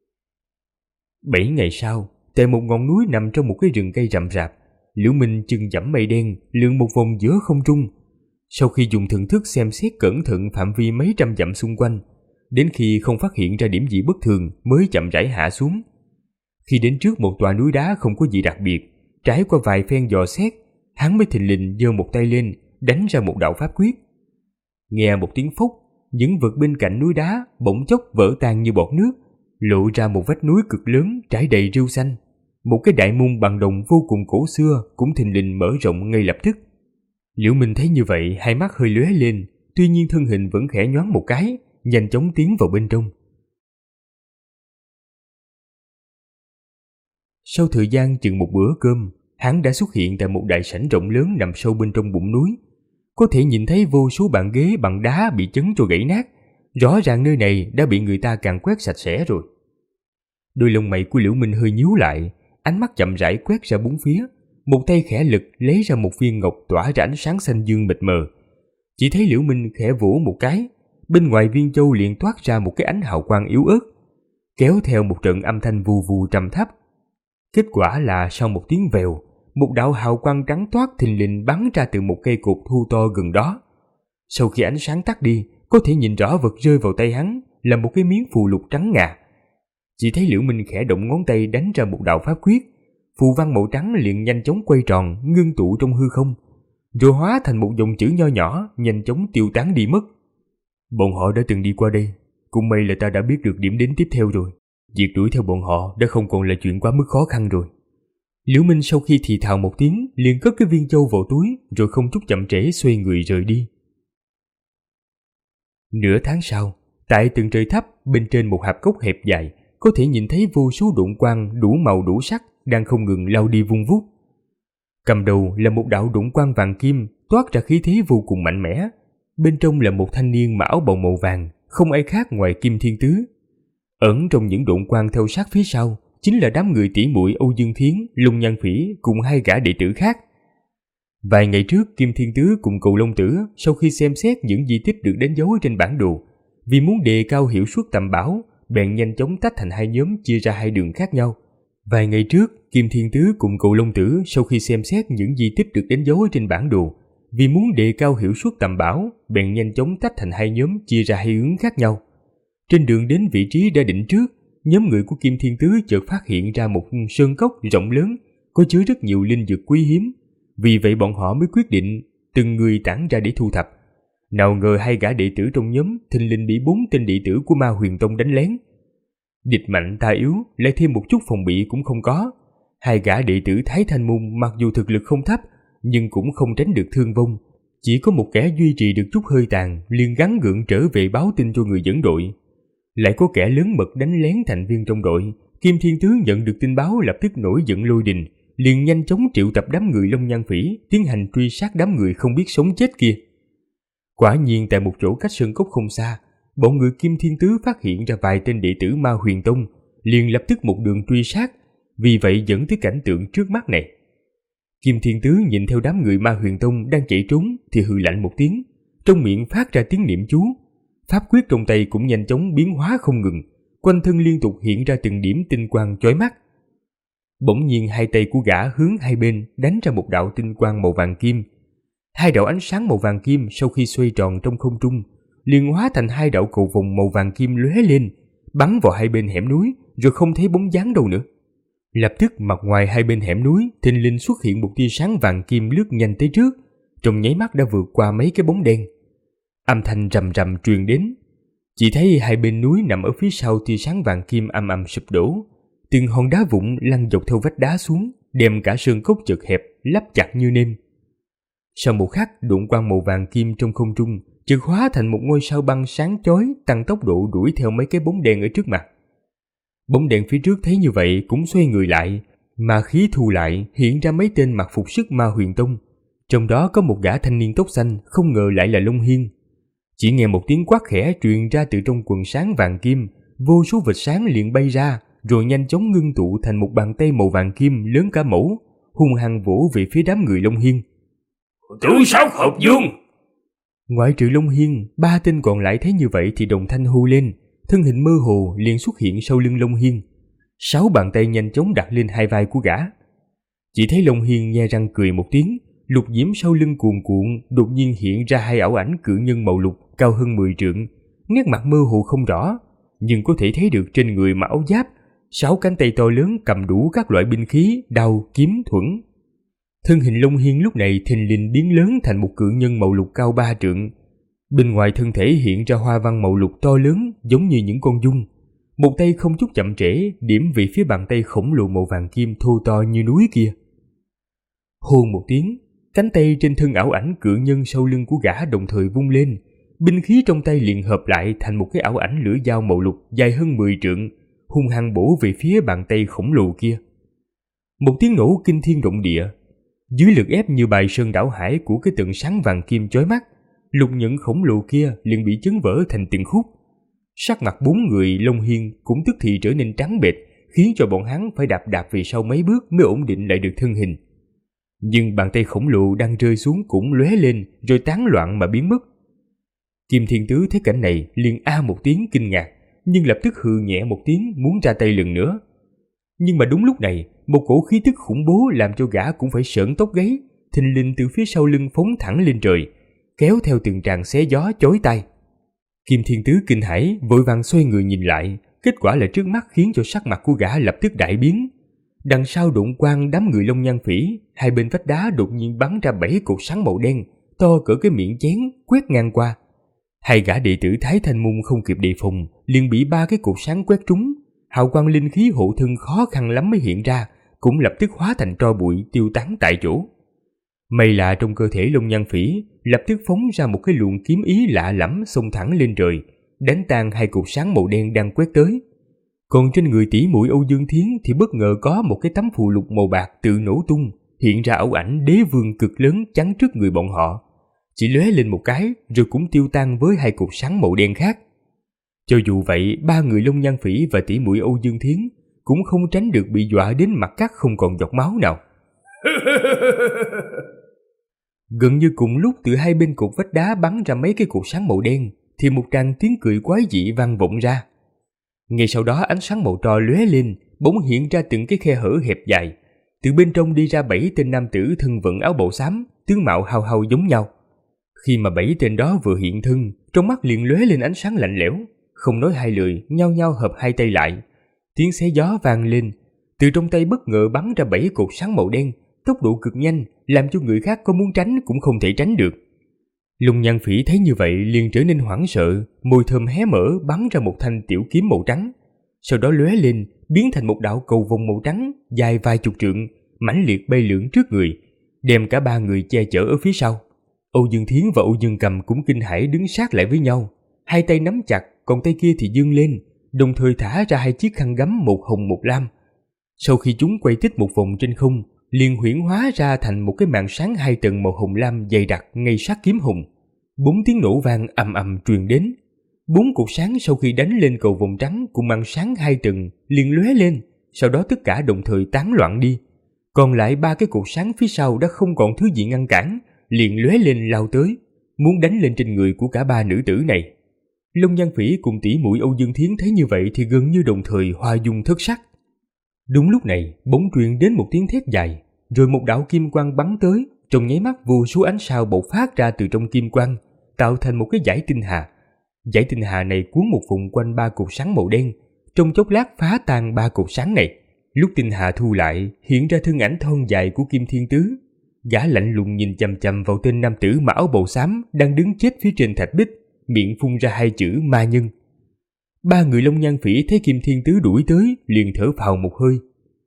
B: 7 ngày sau, tại một ngọn núi nằm trong một cái rừng cây rậm rạp, Liễu Minh chân dẫm mây đen lượn một vòng giữa không trung. Sau khi dùng thần thức xem xét cẩn thận phạm vi mấy trăm dặm xung quanh, đến khi không phát hiện ra điểm gì bất thường mới chậm rãi hạ xuống. Khi đến trước một tòa núi đá không có gì đặc biệt, trải qua vài phen dò xét, hắn mới thình lình giơ một tay lên, đánh ra một đạo pháp quyết. Nghe một tiếng phốc, những vật bên cạnh núi đá bỗng chốc vỡ tan như bọt nước, lộ ra một vách núi cực lớn trải đầy rêu xanh. Một cái đại môn bằng đồng vô cùng cổ xưa cũng thình lình mở rộng ngay lập tức. Liễu Minh thấy như vậy, hai mắt hơi lóe lên, tuy nhiên thân hình vẫn khẽ nhoáng một cái, nhanh chóng tiến vào bên trong. Sau thời gian chừng một bữa cơm, hắn đã xuất hiện tại một đại sảnh rộng lớn nằm sâu bên trong bụng núi. Có thể nhìn thấy vô số bàn ghế bằng đá bị chấn cho gãy nát, rõ ràng nơi này đã bị người ta càn quét sạch sẽ rồi. Đôi lông mày của Liễu Minh hơi nhíu lại, ánh mắt chậm rãi quét ra bốn phía, một tay khẽ lực lấy ra một viên ngọc tỏa ra ánh sáng xanh dương mịt mờ. Chỉ thấy Liễu Minh khẽ vỗ một cái, bên ngoài viên châu liền toát ra một cái ánh hào quang yếu ớt, kéo theo một trận âm thanh vù vù trầm thấp. Kết quả là sau một tiếng vèo, một đạo hào quang trắng toát thình lình bắn ra từ một cây cột thu to gần đó. Sau khi ánh sáng tắt đi, có thể nhìn rõ vật rơi vào tay hắn là một cái miếng phù lục trắng ngà. Chỉ thấy Liễu Minh khẽ động ngón tay đánh ra một đạo pháp quyết, phù văn màu trắng liền nhanh chóng quay tròn, ngưng tụ trong hư không, rồi hóa thành một dòng chữ nho nhỏ, nhanh chóng tiêu tán đi mất. Bọn họ đã từng đi qua đây, cũng may là ta đã biết được điểm đến tiếp theo rồi. Việc đuổi theo bọn họ đã không còn là chuyện quá mức khó khăn rồi. Liễu Minh sau khi thì thào một tiếng, liền cất cái viên châu vào túi, rồi không chút chậm trễ xoay người rời đi. Nửa tháng sau, tại tầng trời thấp bên trên một hạp cốc hẹp dài, có thể nhìn thấy vô số độn quang đủ màu đủ sắc đang không ngừng lao đi vun vút. Cầm đầu là một đạo độn quang vàng kim toát ra khí thế vô cùng mạnh mẽ. Bên trong là một thanh niên mặc áo bào màu vàng, không ai khác ngoài Kim Thiên Tứ. Ẩn trong những độn quang theo sát phía sau chính là đám người tỷ muội Âu Dương Thiến, Lung Nhan Phỉ cùng hai gã đệ tử khác. Vài ngày trước, Kim Thiên Tứ cùng Cầu Long Tử sau khi xem xét những di tích được đánh dấu trên bản đồ, vì muốn đề cao hiệu suất tầm bảo, bèn nhanh chóng tách thành hai nhóm, chia ra hai đường khác nhau. Vài ngày trước, Kim Thiên Tứ cùng Cầu Long Tử sau khi xem xét những di tích được đánh dấu trên bản đồ, vì muốn đề cao hiệu suất tầm bảo, bèn nhanh chóng tách thành hai nhóm, chia ra hai hướng khác nhau. Trên đường đến vị trí đã định trước, nhóm người của Kim Thiên Tứ chợt phát hiện ra một sơn cốc rộng lớn, có chứa rất nhiều linh dược quý hiếm. Vì vậy bọn họ mới quyết định từng người tản ra để thu thập. Nào ngờ hai gã đệ tử trong nhóm thình lình bị 4 tên đệ tử của Ma Huyền Tông đánh lén. Địch mạnh ta yếu, lại thêm một chút phòng bị cũng không có. Hai gã đệ tử Thái Thanh Môn mặc dù thực lực không thấp, nhưng cũng không tránh được thương vong. Chỉ có một kẻ duy trì được chút hơi tàn, liền gắng gượng trở về báo tin cho người dẫn đội. Lại có kẻ lớn mật đánh lén thành viên trong đội. Kim Thiên Tứ nhận được tin báo lập tức nổi giận lôi đình, liền nhanh chóng triệu tập đám người Long Nhan Phỉ, tiến hành truy sát đám người không biết sống chết kia. Quả nhiên tại một chỗ cách sơn cốc không xa, bọn người Kim Thiên Tứ phát hiện ra vài tên đệ tử Ma Huyền Tông, liền lập tức một đường truy sát, vì vậy dẫn tới cảnh tượng trước mắt này. Kim Thiên Tứ nhìn theo đám người Ma Huyền Tông đang chạy trốn thì hừ lạnh một tiếng, trong miệng phát ra tiếng niệm chú. Pháp quyết trong tay cũng nhanh chóng biến hóa không ngừng, quanh thân liên tục hiện ra từng điểm tinh quang chói mắt. Bỗng nhiên hai tay của gã hướng hai bên đánh ra một đạo tinh quang màu vàng kim. Hai đạo ánh sáng màu vàng kim sau khi xoay tròn trong không trung, liền hóa thành hai đạo cầu vồng màu vàng kim lóe lên, bắn vào hai bên hẻm núi, rồi không thấy bóng dáng đâu nữa. Lập tức mặt ngoài hai bên hẻm núi thình lình xuất hiện một tia sáng vàng kim lướt nhanh tới trước, trong nháy mắt đã vượt qua mấy cái bóng đen. Âm thanh rầm rầm truyền đến, chỉ thấy hai bên núi nằm ở phía sau tia sáng vàng kim âm ầm sụp đổ, từng hòn đá vụn lăn dọc theo vách đá xuống, đem cả sơn cốc chật hẹp lắp chặt như nêm. Sau một khắc, độn quang màu vàng kim trong không trung chợt hóa thành một ngôi sao băng sáng chói, tăng tốc độ đuổi theo mấy cái bóng đen ở trước mặt. Bóng đen phía trước thấy như vậy cũng xoay người lại, mà khí thu lại hiện ra mấy tên mặc phục sức Ma Huyền Tông, trong đó có một gã thanh niên tóc xanh, không ngờ lại là Long Hiên. Chỉ nghe một tiếng quát khẽ truyền ra từ trong quần sáng vàng kim, vô số vệt sáng liền bay ra, rồi nhanh chóng ngưng tụ thành một bàn tay màu vàng kim lớn cả mẫu, hung hăng vỗ về phía đám người Long Hiên.
D: Tử Sắc Hợp Dương!
B: Ngoại trừ Long Hiên, ba tên còn lại thấy như vậy thì đồng thanh hô lên, thân hình mơ hồ liền xuất hiện sau lưng Long Hiên. 6 bàn tay nhanh chóng đặt lên hai vai của gã. Chỉ thấy Long Hiên nhe răng cười một tiếng, lục diễm sau lưng cuồn cuộn, đột nhiên hiện ra hai ảo ảnh cự nhân màu lục cao hơn 10 trượng, nét mặt mơ hồ không rõ, nhưng có thể thấy được trên người mặc áo giáp, 6 cánh tay to lớn cầm đủ các loại binh khí, đao, kiếm, thuẫn. Thân hình Long Hiên lúc này thình lình biến lớn thành một cự nhân màu lục cao 3 trượng. Bên ngoài thân thể hiện ra hoa văn màu lục to lớn giống như những con giun. Một tay không chút chậm trễ điểm về phía bàn tay khổng lồ màu vàng kim thô to như núi kia. Hô một tiếng, cánh tay trên thân ảo ảnh cự nhân sau lưng của gã đồng thời vung lên, binh khí trong tay liền hợp lại thành một cái ảo ảnh lưỡi dao màu lục dài hơn 10 trượng, hung hăng bổ về phía bàn tay khổng lồ kia. Một tiếng nổ kinh thiên động địa, dưới lực ép như bài sơn đảo hải của cái tượng sáng vàng kim chói mắt, lục nhẫn khổng lồ kia liền bị chấn vỡ thành từng khúc. Sắc mặt 4 người Long Hiên cũng tức thì trở nên trắng bệch, khiến cho bọn hắn phải đạp về sau mấy bước mới ổn định lại được thân hình. Nhưng bàn tay khổng lồ đang rơi xuống cũng lóe lên rồi tán loạn mà biến mất. Kim Thiên Tứ thấy cảnh này liền a một tiếng kinh ngạc, nhưng lập tức hừ nhẹ một tiếng muốn ra tay lần nữa. Nhưng mà đúng lúc này, một cổ khí tức khủng bố làm cho gã cũng phải sởn tóc gáy, thình lình từ phía sau lưng phóng thẳng lên trời, kéo theo từng tràng xé gió chói tai. Kim Thiên Tứ kinh hãi, vội vàng xoay người nhìn lại, kết quả là trước mắt khiến cho sắc mặt của gã lập tức đại biến. Đằng sau độn quang đám người Long Nhan Phỉ, hai bên vách đá đột nhiên bắn ra 7 cột sáng màu đen, to cỡ cái miệng chén, quét ngang qua. Hai gã đệ tử Thái Thanh Môn không kịp đề phòng, liền bị 3 cái cột sáng quét trúng. Hào quang linh khí hộ thân khó khăn lắm mới hiện ra, cũng lập tức hóa thành tro bụi tiêu tán tại chỗ. May là trong cơ thể Long Nhan Phỉ lập tức phóng ra một cái luồng kiếm ý lạ lẫm xông thẳng lên trời, đánh tan 2 cột sáng màu đen đang quét tới. Còn trên người tỷ muội Âu Dương Thiến thì bất ngờ có một cái tấm phù lục màu bạc tự nổ tung, hiện ra ảo ảnh đế vương cực lớn chắn trước người bọn họ. Chỉ lóe lên một cái rồi cũng tiêu tan với 2 cột sáng màu đen khác. Cho dù vậy, 3 người Long Nhan Phỉ và tỷ muội Âu Dương Thiến cũng không tránh được bị dọa đến mặt cắt không còn giọt máu nào. Gần như cùng lúc từ hai bên cột vách đá bắn ra mấy cái cột sáng màu đen, thì một tràng tiếng cười quái dị vang vọng ra. Ngay sau đó ánh sáng màu tro lóe lên, bỗng hiện ra từng cái khe hở hẹp dài. Từ bên trong đi ra 7 tên nam tử thân vận áo bào xám, tướng mạo hao hao giống nhau. Khi mà 7 tên đó vừa hiện thân, trong mắt liền lóe lên ánh sáng lạnh lẽo, không nói hai lời, nhao nhao hợp hai tay lại. Tiếng xé gió vang lên, từ trong tay bất ngờ bắn ra 7 cột sáng màu đen, tốc độ cực nhanh, làm cho người khác có muốn tránh cũng không thể tránh được. Long Nhan Phỉ thấy như vậy liền trở nên hoảng sợ, môi thơm hé mở bắn ra một thanh tiểu kiếm màu trắng, sau đó lóe lên biến thành một đạo cầu vồng màu trắng dài vài chục trượng, mãnh liệt bay lượn trước người, đem cả 3 người che chở ở phía sau. Âu Dương Thiến và Âu Dương Cầm cũng kinh hãi đứng sát lại với nhau, hai tay nắm chặt, còn tay kia thì giương lên, đồng thời thả ra 2 chiếc khăn gấm một hồng một lam. Sau khi chúng quay tích một vòng trên không, liền huyễn hóa ra thành một cái màn sáng 2 tầng màu hồng lam dày đặc ngay sát kiếm hùng. 4 tiếng nổ vang ầm ầm truyền đến. 4 cột sáng sau khi đánh lên cầu vồng trắng cùng màn sáng 2 tầng liền lóe lên, sau đó tất cả đồng thời tán loạn đi. Còn lại 3 cái cột sáng phía sau đã không còn thứ gì ngăn cản, liền lóe lên lao tới, muốn đánh lên trên người của cả 3 nữ tử này. Long Nhan Phỉ cùng tỷ muội Âu Dương Thiến thấy như vậy thì gần như đồng thời hoa dung thất sắc. Đúng lúc này, bỗng truyền đến một tiếng thét dài, rồi một đạo kim quang bắn tới, trong nháy mắt vô số ánh sao bộc phát ra từ trong kim quang, tạo thành một cái dải tinh hà. Dải tinh hà này cuốn một vùng quanh 3 cột sáng màu đen, trong chốc lát phá tan 3 cột sáng này. Lúc tinh hà thu lại, hiện ra thân ảnh thon dài của Kim Thiên Tứ. Gã lạnh lùng nhìn chằm chằm vào tên nam tử mặc áo bào xám đang đứng chết phía trên thạch bích, miệng phun ra 2 chữ ma nhân. 3 người Long Nhan Phỉ thấy Kim Thiên Tứ đuổi tới, liền thở phào một hơi.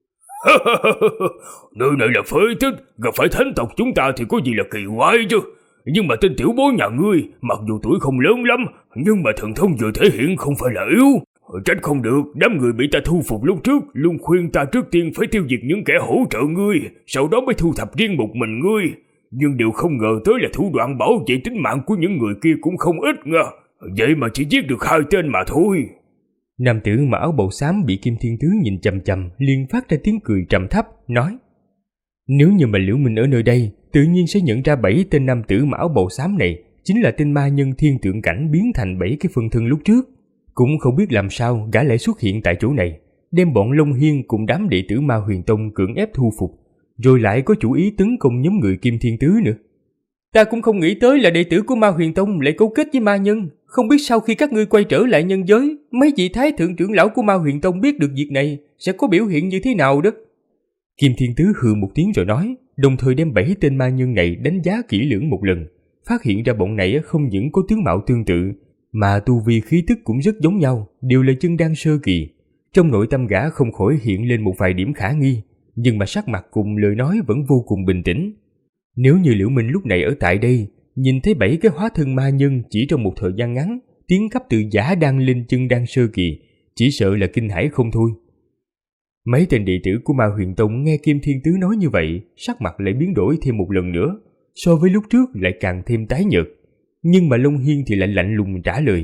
D: Nơi này là phế tích, gặp phải thánh tộc chúng ta thì có gì là kỳ quái chứ. Nhưng mà tên tiểu bối nhà ngươi, mặc dù tuổi không lớn lắm, nhưng mà thần thông vừa thể hiện không phải là yếu. Trách không được, đám người bị ta thu phục lúc trước luôn khuyên ta trước tiên phải tiêu diệt những kẻ hỗ trợ ngươi, sau đó mới thu thập riêng một mình ngươi. Nhưng điều không ngờ tới là thủ đoạn bảo vệ tính mạng của những người kia cũng không ít nha. Vậy mà chỉ giết được 2 tên mà thôi.
B: Nam tử mặc áo bào xám bị Kim Thiên Tứ nhìn chằm chằm liền phát ra tiếng cười trầm thấp, nói: Nếu như mà Liễu Minh ở nơi đây, tự nhiên sẽ nhận ra 7 tên nam tử mặc áo bào xám này chính là tên ma nhân thiên tượng cảnh biến thành 7 cái phân thân lúc trước. Cũng không biết làm sao gã lại xuất hiện tại chỗ này, đem bọn Long Hiên cùng đám đệ tử Ma Huyền Tông cưỡng ép thu phục, rồi lại có chủ ý tấn công nhóm người Kim Thiên Tứ nữa.
C: Ta cũng không nghĩ tới là đệ tử của Ma Huyền Tông lại cấu kết với ma nhân. Không biết sau khi các ngươi quay trở lại nhân giới, mấy vị thái thượng trưởng lão của Ma Huyền Tông biết được việc này sẽ có biểu hiện như thế nào đó.
B: Kim Thiên Tứ hừ một tiếng rồi nói, đồng thời đem 7 tên ma nhân này đánh giá kỹ lưỡng một lần, phát hiện ra bọn này không những có tướng mạo tương tự, mà tu vi khí tức cũng rất giống nhau, đều là chân đan sơ kỳ. Trong nội tâm gã không khỏi hiện lên một vài điểm khả nghi, nhưng mà sắc mặt cùng lời nói vẫn vô cùng bình tĩnh. Nếu như Liễu Minh lúc này ở tại đây, nhìn thấy 7 cái hóa thân ma nhân chỉ trong một thời gian ngắn, tiến cấp từ giả đan lên chân đan sơ kỳ, chỉ sợ là kinh hãi không thôi. Mấy tên đệ tử của Ma Huyền Tông nghe Kim Thiên Tứ nói như vậy, sắc mặt lại biến đổi thêm một lần nữa, so với lúc trước lại càng thêm tái nhợt. Nhưng mà Long Hiên thì lại lạnh lùng trả lời.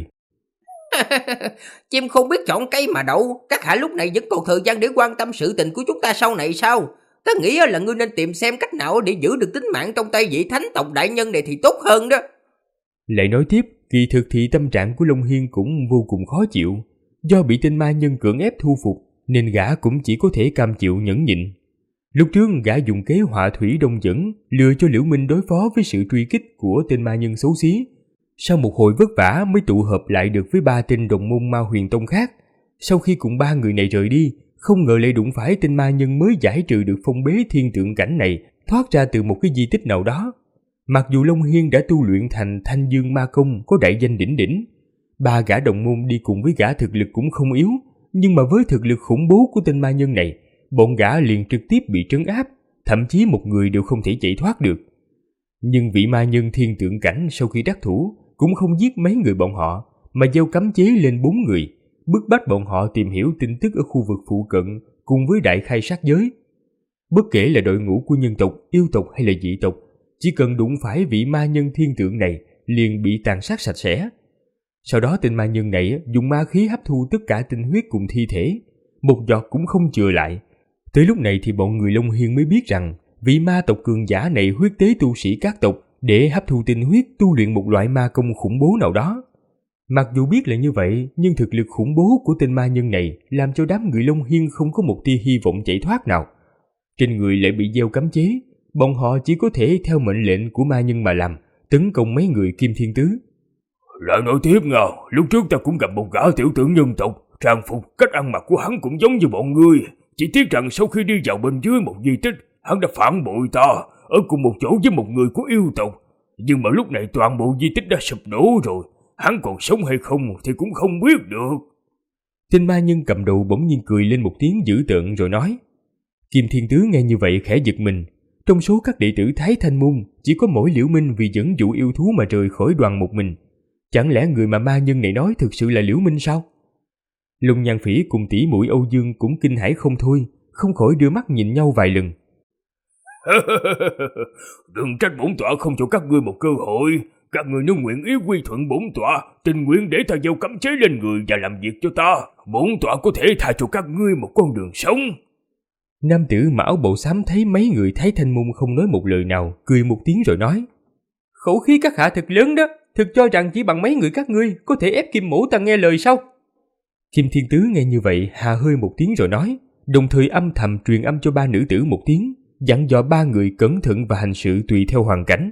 E: Chim không biết chọn cây mà đậu, các hạ lúc này vẫn còn thời gian để quan tâm sự tình của chúng ta sau này sao? Ta nghĩ là ngươi nên tìm xem cách nào để giữ được tính mạng trong tay vị thánh tộc đại nhân này thì tốt hơn đó.
B: Lại nói tiếp, kỳ thực thì tâm trạng của Long Hiên cũng vô cùng khó chịu. Do bị tên ma nhân cưỡng ép thu phục, nên gã cũng chỉ có thể cam chịu nhẫn nhịn. Lúc trước gã dùng kế họa thủy đông dẫn, lừa cho Liễu Minh đối phó với sự truy kích của tên ma nhân xấu xí. Sau một hồi vất vả mới tụ hợp lại được với 3 tên đồng môn Ma Huyền Tông khác. Sau khi cùng 3 người này rời đi, không ngờ lại đụng phải tên ma nhân mới giải trừ được phong bế thiên tượng cảnh này, thoát ra từ một cái di tích nào đó. Mặc dù Long Hiên đã tu luyện thành Thanh Dương Ma Công có đại danh đỉnh đỉnh, 3 gã đồng môn đi cùng với gã thực lực cũng không yếu, nhưng mà với thực lực khủng bố của tên ma nhân này, bọn gã liền trực tiếp bị trấn áp, thậm chí một người đều không thể chạy thoát được. Nhưng vị ma nhân thiên tượng cảnh sau khi đắc thủ cũng không giết mấy người bọn họ, mà gieo cấm chế lên 4 người, bức bách bọn họ tìm hiểu tin tức ở khu vực phụ cận cùng với đại khai sát giới. Bất kể là đội ngũ của nhân tộc, yêu tộc hay là dị tộc, chỉ cần đụng phải vị ma nhân thiên tượng này liền bị tàn sát sạch sẽ. Sau đó tên ma nhân này dùng ma khí hấp thu tất cả tinh huyết cùng thi thể, một giọt cũng không chừa lại. Tới lúc này thì bọn người Long Hiên mới biết rằng vị ma tộc cường giả này huyết tế tu sĩ các tộc để hấp thu tinh huyết tu luyện một loại ma công khủng bố nào đó. Mặc dù biết là như vậy, nhưng thực lực khủng bố của tên ma nhân này làm cho đám người Long Hiên không có một tia hy vọng chạy thoát nào. Trên người lại bị gieo cấm chế, bọn họ chỉ có thể theo mệnh lệnh của ma nhân mà làm, tấn công mấy người Kim Thiên Tứ.
D: Lại nói tiếp ngào, lúc trước ta cũng gặp một gã tiểu tử nhân tộc, trang phục, cách ăn mặc của hắn cũng giống như bọn ngươi. Chỉ tiếc rằng sau khi đi vào bên dưới một di tích, hắn đã phản bội ta, ở cùng một chỗ với một người của yêu tộc. Nhưng mà lúc này toàn bộ di tích đã sụp đổ rồi, hắn còn sống hay không thì cũng không biết được.
B: Tên ma nhân cầm đầu bỗng nhiên cười lên một tiếng dữ tợn rồi nói. Kim Thiên Tứ nghe như vậy khẽ giật mình. Trong số các đệ tử Thái Thanh Môn, chỉ có mỗi Liễu Minh vì dẫn dụ yêu thú mà rời khỏi đoàn một mình. Chẳng lẽ người mà ma nhân này nói thực sự là Liễu Minh sao? Lục Nhan Phỉ cùng tỷ muội Âu Dương cũng kinh hãi không thôi, không khỏi đưa mắt nhìn nhau vài lần.
D: Đừng trách bổn tọa không cho các ngươi một cơ hội. Các ngươi nếu nguyện ý quy thuận bổn tọa, tình nguyện để ta gieo cấm chế lên người và làm việc cho ta, bổn tọa có thể tha cho các ngươi một con đường sống.
B: Nam tử mặc áo bộ xám thấy mấy người Thái Thanh Môn không nói một lời nào, cười một tiếng rồi nói.
C: Khẩu khí các hạ thật lớn đó, thực cho rằng chỉ bằng mấy người các ngươi có thể ép Kim Mỗ ta nghe lời sao?
B: Kim Thiên Tứ nghe như vậy hà hơi một tiếng rồi nói, đồng thời âm thầm truyền âm cho 3 nữ tử một tiếng, dặn dò 3 người cẩn thận và hành sự tùy theo hoàn cảnh.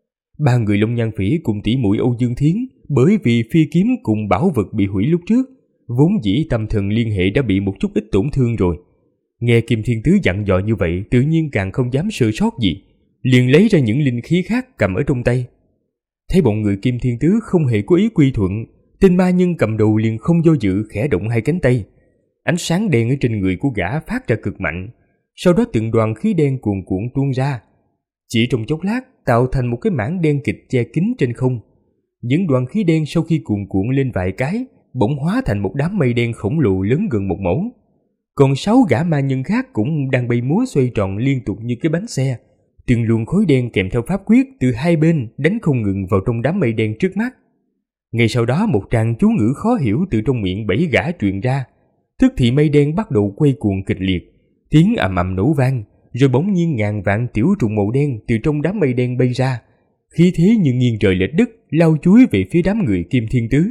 B: 3 người Long Nhan Phỉ cùng tỷ muội Âu Dương Thiến bởi vì phi kiếm cùng bảo vật bị hủy lúc trước, vốn dĩ tâm thần liên hệ đã bị một chút ít tổn thương rồi. Nghe Kim Thiên Tứ dặn dò như vậy, tự nhiên càng không dám sơ sót gì, liền lấy ra những linh khí khác cầm ở trong tay. Thấy bọn người Kim Thiên Tứ không hề có ý quy thuận, tên ma nhân cầm đầu liền không do dự khẽ động 2 cánh tay. Ánh sáng đen ở trên người của gã phát ra cực mạnh, sau đó từng đoàn khí đen cuồn cuộn tuôn ra. Chỉ trong chốc lát tạo thành một cái mảng đen kịt che kín trên không. Những đoàn khí đen sau khi cuồn cuộn lên vài cái, bỗng hóa thành một đám mây đen khổng lồ lớn gần 1 mẫu. Còn 6 gã ma nhân khác cũng đang bay múa xoay tròn liên tục như cái bánh xe. Từng luồng khói đen kèm theo pháp quyết từ hai bên đánh không ngừng vào trong đám mây đen trước mắt. Ngay sau đó một tràng chú ngữ khó hiểu từ trong miệng 7 gã truyền ra. Tức thì mây đen bắt đầu quay cuồng kịch liệt, tiếng ầm ầm nổ vang, rồi bỗng nhiên ngàn vạn tiểu trùng màu đen từ trong đám mây đen bay ra, khí thế như nghiêng trời lệch đất lao chúi về phía đám người Kim Thiên Tứ.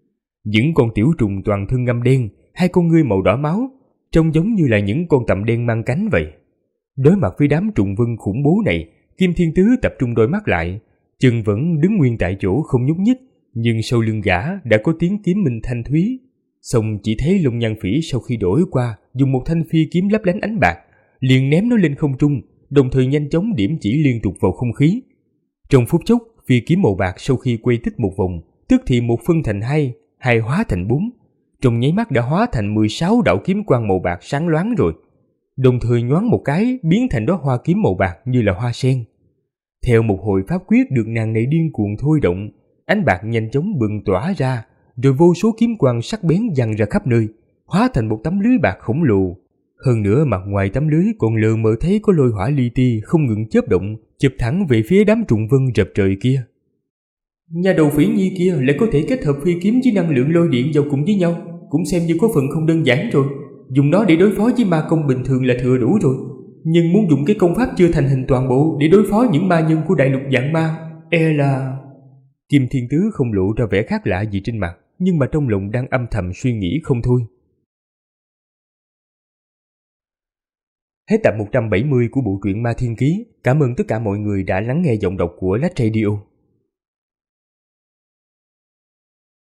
B: Những con tiểu trùng toàn thân ngăm đen, 2 con ngươi màu đỏ máu, trông giống như là những con tằm đen mang cánh vậy. Đối mặt với đám trùng vân khủng bố này, Kim Thiên Tứ tập trung đôi mắt lại, chân vẫn đứng nguyên tại chỗ không nhúc nhích, nhưng sau lưng gã đã có tiếng kiếm minh thanh thúy. Xong chỉ thấy Long Nhan Phỉ sau khi đổi qua, dùng một thanh phi kiếm lấp lánh ánh bạc, liền ném nó lên không trung, đồng thời nhanh chóng điểm chỉ liên tục vào không khí. Trong phút chốc, phi kiếm màu bạc sau khi quay tích một vòng, tức thì một phân thành 2, 2 hóa thành 4, trong nháy mắt đã hóa thành 16 đạo kiếm quang màu bạc sáng loáng rồi, đồng thời nhoáng một cái biến thành đóa hoa kiếm màu bạc như là hoa sen. Theo một hồi pháp quyết được nàng này điên cuồng thôi động, ánh bạc nhanh chóng bừng tỏa ra, rồi vô số kiếm quang sắc bén giăng ra khắp nơi, hóa thành một tấm lưới bạc khổng lồ. Hơn nữa mặt ngoài tấm lưới còn lờ mờ thấy có lôi hỏa li ti không ngừng chớp động, chụp thẳng về phía đám trùng vân rập trời kia.
C: Nhà đầu Phỉ Nhi kia lại có thể kết hợp phi kiếm với năng lượng lôi điện vào cùng với nhau, cũng xem như có phần không đơn giản rồi. Dùng nó để đối phó với ma công bình thường là thừa đủ rồi, nhưng muốn dùng cái công pháp chưa thành hình toàn bộ để đối phó những ma nhân của đại lục vạn ma, là...
B: Kim Thiên Tứ không lộ ra vẻ khác lạ gì trên mặt, nhưng mà trong lòng đang âm thầm suy nghĩ không thôi. Hết tập 170 của bộ truyện Ma Thiên Ký. Cảm ơn tất cả mọi người đã lắng nghe giọng đọc của Lách Radio.